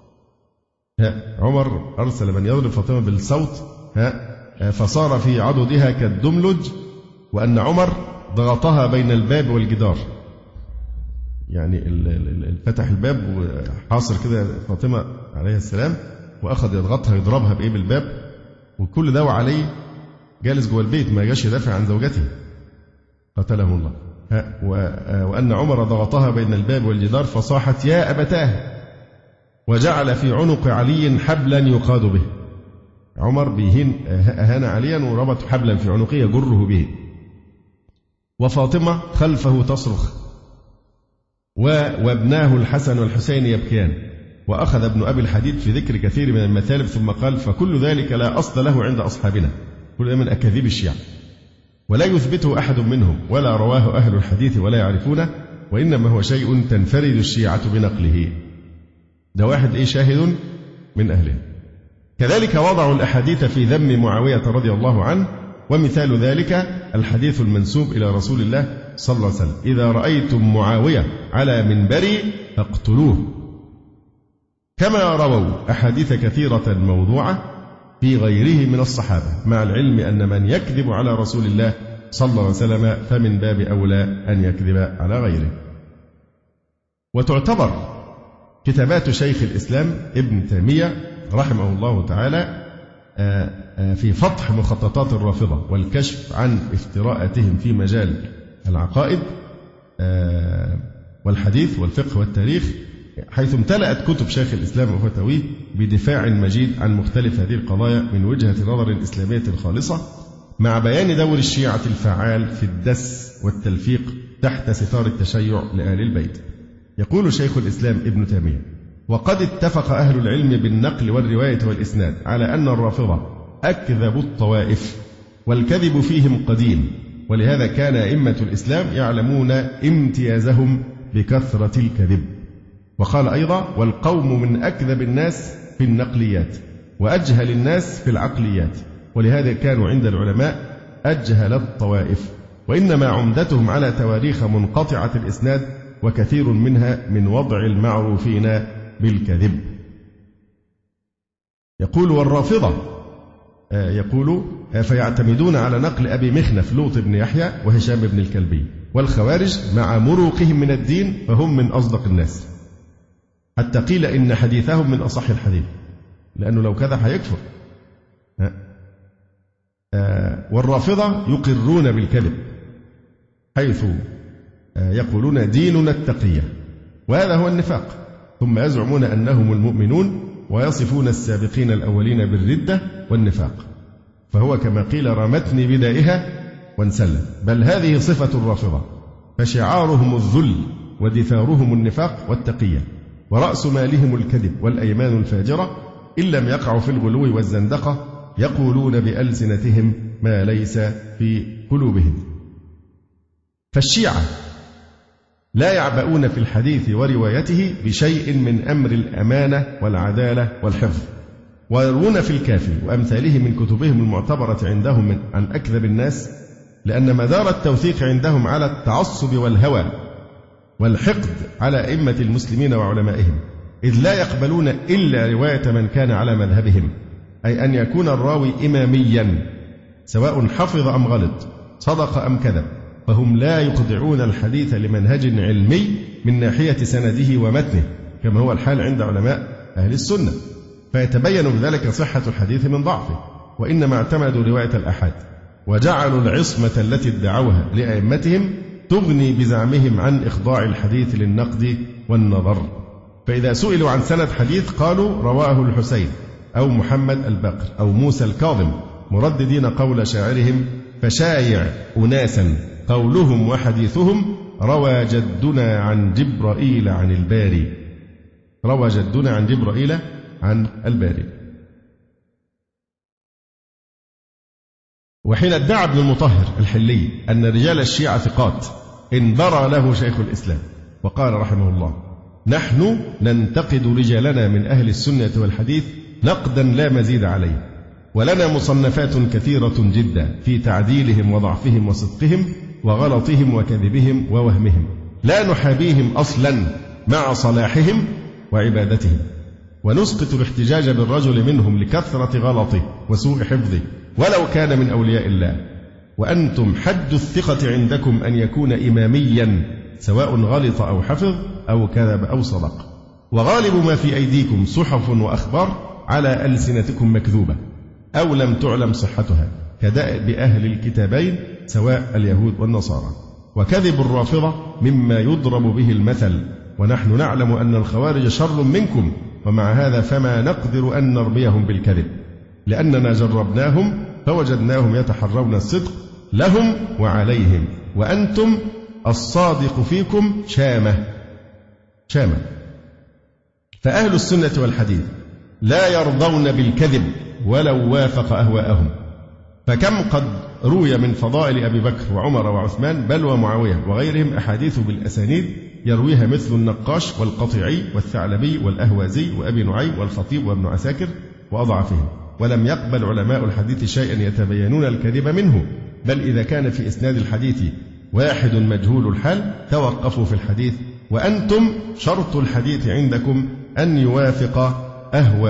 عمر أرسل من يضرب فاطمة بالصوت فصار في عضدها كالدملج وأن عمر ضغطها بين الباب والجدار يعني فتح الباب وحاصر كده فاطمة عليه السلام وأخذ يضغطها يضربها بالباب وكل ده وعليه جالس جوه البيت ما جاش يدافع عن زوجته قتله الله. وأن عمر ضغطها بين الباب والجدار فصاحت يا أبتاه وجعل في عنق علي حبلا يقاد به. عمر أهان عليا وربط حبلا في عنقه يجره به وفاطمة خلفه تصرخ وابناه الحسن والحسين يبكيان. وأخذ ابن أبي الحديد في ذكر كثير من المثالب ثم قال فكل ذلك لا أصل له عند أصحابنا كل من أكاذيب الشيعة ولا يثبته أحد منهم ولا رواه أهل الحديث ولا يعرفونه وإنما هو شيء تنفرد الشيعة بنقله. ده واحد شاهد من أهله. كذلك وضعوا الأحاديث في ذم معاوية رضي الله عنه ومثال ذلك الحديث المنسوب إلى رسول الله صلى الله عليه وسلم إذا رأيتم معاوية على منبري فاقتلوه. كما رووا أحاديث كثيرة موضوعة في غيره من الصحابة مع العلم أن من يكذب على رسول الله صلى الله عليه وسلم، فمن باب أولى أن يكذب على غيره. وتعتبر كتابات شيخ الإسلام ابن تيمية رحمه الله تعالى في فتح مخططات الرافضة والكشف عن افتراءاتهم في مجال العقائد والحديث والفقه والتاريخ، حيث امتلأت كتب شيخ الإسلام وفتاويه بدفاع مجيد عن مختلف هذه القضايا من وجهة نظر إسلامية خالصة، مع بيان دور الشيعة الفعال في الدس والتلفيق تحت ستار التشيع لآل البيت. يقول شيخ الإسلام ابن تيمية: وقد اتفق أهل العلم بالنقل والرواية والإسناد على أن الرافضة أكذب الطوائف، والكذب فيهم قديم، ولهذا كان أئمة الإسلام يعلمون امتيازهم بكثرة الكذب. وقال أيضا: والقوم من أكذب الناس في النقليات وأجهل الناس في العقليات، ولهذا كانوا عند العلماء أجهل الطوائف، وإنما عمدتهم على تواريخ منقطعة الإسناد، وكثير منها من وضع المعروفين بالكذب. يقول: والرافضة يقول فيعتمدون على نقل أبي مخنف لوط بن يحيى وهشام بن الكلبي، والخوارج مع مروقهم من الدين فهم من أصدق الناس، حتى قيل إن حديثهم من أصح الحديث، لأنه لو كذا هيكفر. والرافضة يقرون بالكذب، حيث يقولون ديننا التقية، وهذا هو النفاق، ثم يزعمون أنهم المؤمنون ويصفون السابقين الأولين بالردة والنفاق، فهو كما قيل: رمتني بدائها وانسلت. بل هذه صفة الرافضة، فشعارهم الذل ودثارهم النفاق والتقية، ورأس مالهم الكذب والأيمان الفاجرة، إن لم يقعوا في الغلو والزندقة يقولون بألسنتهم ما ليس في قلوبهم. فالشيعة لا يعبؤون في الحديث وروايته بشيء من أمر الأمانة والعدالة والحفظ، ويروون في الكافي وأمثاله من كتبهم المعتبرة عندهم عن أكذب الناس، لأن مدار التوثيق عندهم على التعصب والهوى والحقد على أئمة المسلمين وعلمائهم، إذ لا يقبلون إلا رواية من كان على مذهبهم، أي أن يكون الراوي إماميا سواء حفظ أم غلط، صدق أم كذب، فهم لا يخضعون الحديث لمنهج علمي من ناحية سنده ومتنه، كما هو الحال عند علماء أهل السنة، فيتبين بذلك صحة الحديث من ضعفه، وإنما اعتمدوا رواية الآحاد، وجعلوا العصمة التي ادعوها لأئمتهم تغني بزعمهم عن إخضاع الحديث للنقد والنظر. فإذا سئلوا عن سند حديث قالوا: رواه الحسين أو محمد الباقر أو موسى الكاظم، مرددين قول شاعرهم: فشايع أناسا قولهم وحديثهم روى جدنا عن جبرائيل عن الباري. روى جدنا عن جبرائيل عن الباري. وحين ادعى ابن المطهر الحلي أن رجال الشيعة ثقات، انبرى له شيخ الإسلام وقال رحمه الله: نحن ننتقد رجالنا من أهل السنة والحديث نقدا لا مزيد عليه، ولنا مصنفات كثيرة جدا في تعديلهم وضعفهم وصدقهم وغلطهم وكذبهم ووهمهم، لا نحابيهم أصلا مع صلاحهم وعبادتهم، ونسقط الاحتجاج بالرجل منهم لكثرة غلطه وسوء حفظه ولو كان من أولياء الله. وأنتم حد الثقة عندكم أن يكون إماميا سواء غلط أو حفظ أو كذب أو صدق، وغالب ما في أيديكم صحف وأخبار على ألسنتكم مكذوبة أو لم تعلم صحتها، كدأب أهل الكتابين سواء اليهود والنصارى. وكذب الرافضة مما يضرب به المثل، ونحن نعلم أن الخوارج شر منكم، ومع هذا فما نقدر أن نرميهم بالكذب، لأننا جربناهم فوجدناهم يتحرون الصدق لهم وعليهم، وأنتم الصادق فيكم شامة. فأهل السنة والحديث لا يرضون بالكذب ولو وافق أهواءهم، فكم قد روي من فضائل أبي بكر وعمر وعثمان بل ومعاوية وغيرهم أحاديث بالأسانيد يرويها مثل النقاش والقطيعي والثعلبي والأهوازي وأبي نعيم والخطيب وابن عساكر وأضعفهم، ولم يقبل علماء الحديث شيئا يتبينون الكذب منه، بل إذا كان في إسناد الحديث واحد مجهول الحال توقفوا في الحديث، وأنتم شرط الحديث عندكم أن يوافق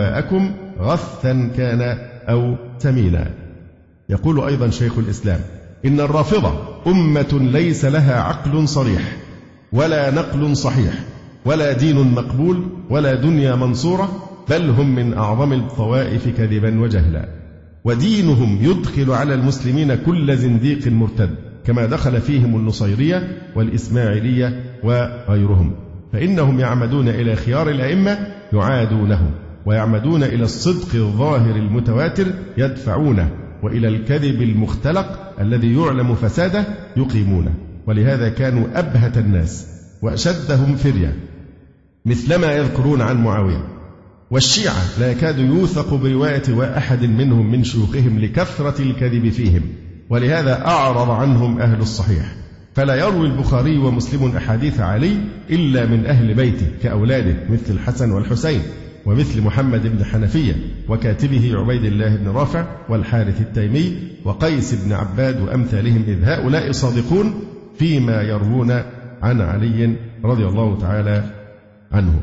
أهواءكم غثا كان أو تمينا. يقول أيضا شيخ الإسلام: إن الرافضة أمة ليس لها عقل صريح ولا نقل صحيح ولا دين مقبول ولا دنيا منصورة، بل هم من أعظم الطوائف كذبا وجهلا، ودينهم يدخل على المسلمين كل زنديق مرتد كما دخل فيهم النصيرية والإسماعيلية وغيرهم، فإنهم يعمدون إلى خيار الأئمة يعادونه، ويعمدون إلى الصدق الظاهر المتواتر يدفعونه، وإلى الكذب المختلق الذي يعلم فساده يقيمونه. ولهذا كانوا أبهت الناس وأشدهم فرية، مثلما يذكرون عن معاوية. والشيعة لا يكاد يوثق برواية أحد منهم من شيوخهم لكثرة الكذب فيهم، ولهذا أعرض عنهم أهل الصحيح، فلا يروي البخاري ومسلم أحاديث علي إلا من أهل بيته كأولاده مثل الحسن والحسين، ومثل محمد بن حنفية وكاتبه عبيد الله بن رافع والحارث التيمي وقيس بن عباد وأمثالهم، إذ هؤلاء صادقون فيما يروون عن علي رضي الله تعالى عنه.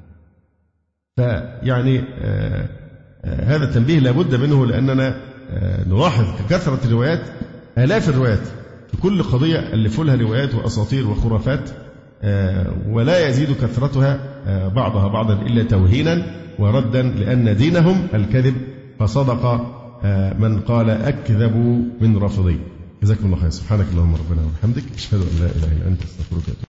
فيعني هذا التنبيه لابد منه، لأننا نلاحظ كثرة الروايات، آلاف الروايات في كل قضية ألفوا لها روايات وأساطير وخرافات، ولا يزيد كثرتها بعضها بعضا إلا توهينا وردا، لأن دينهم الكذب، فصدق من قال أكذب من رافضي. جزاكم الله خير. سبحانك اللهم ربنا وبحمدك، أشهد أن لا إله إلا أنت، أستغفرك.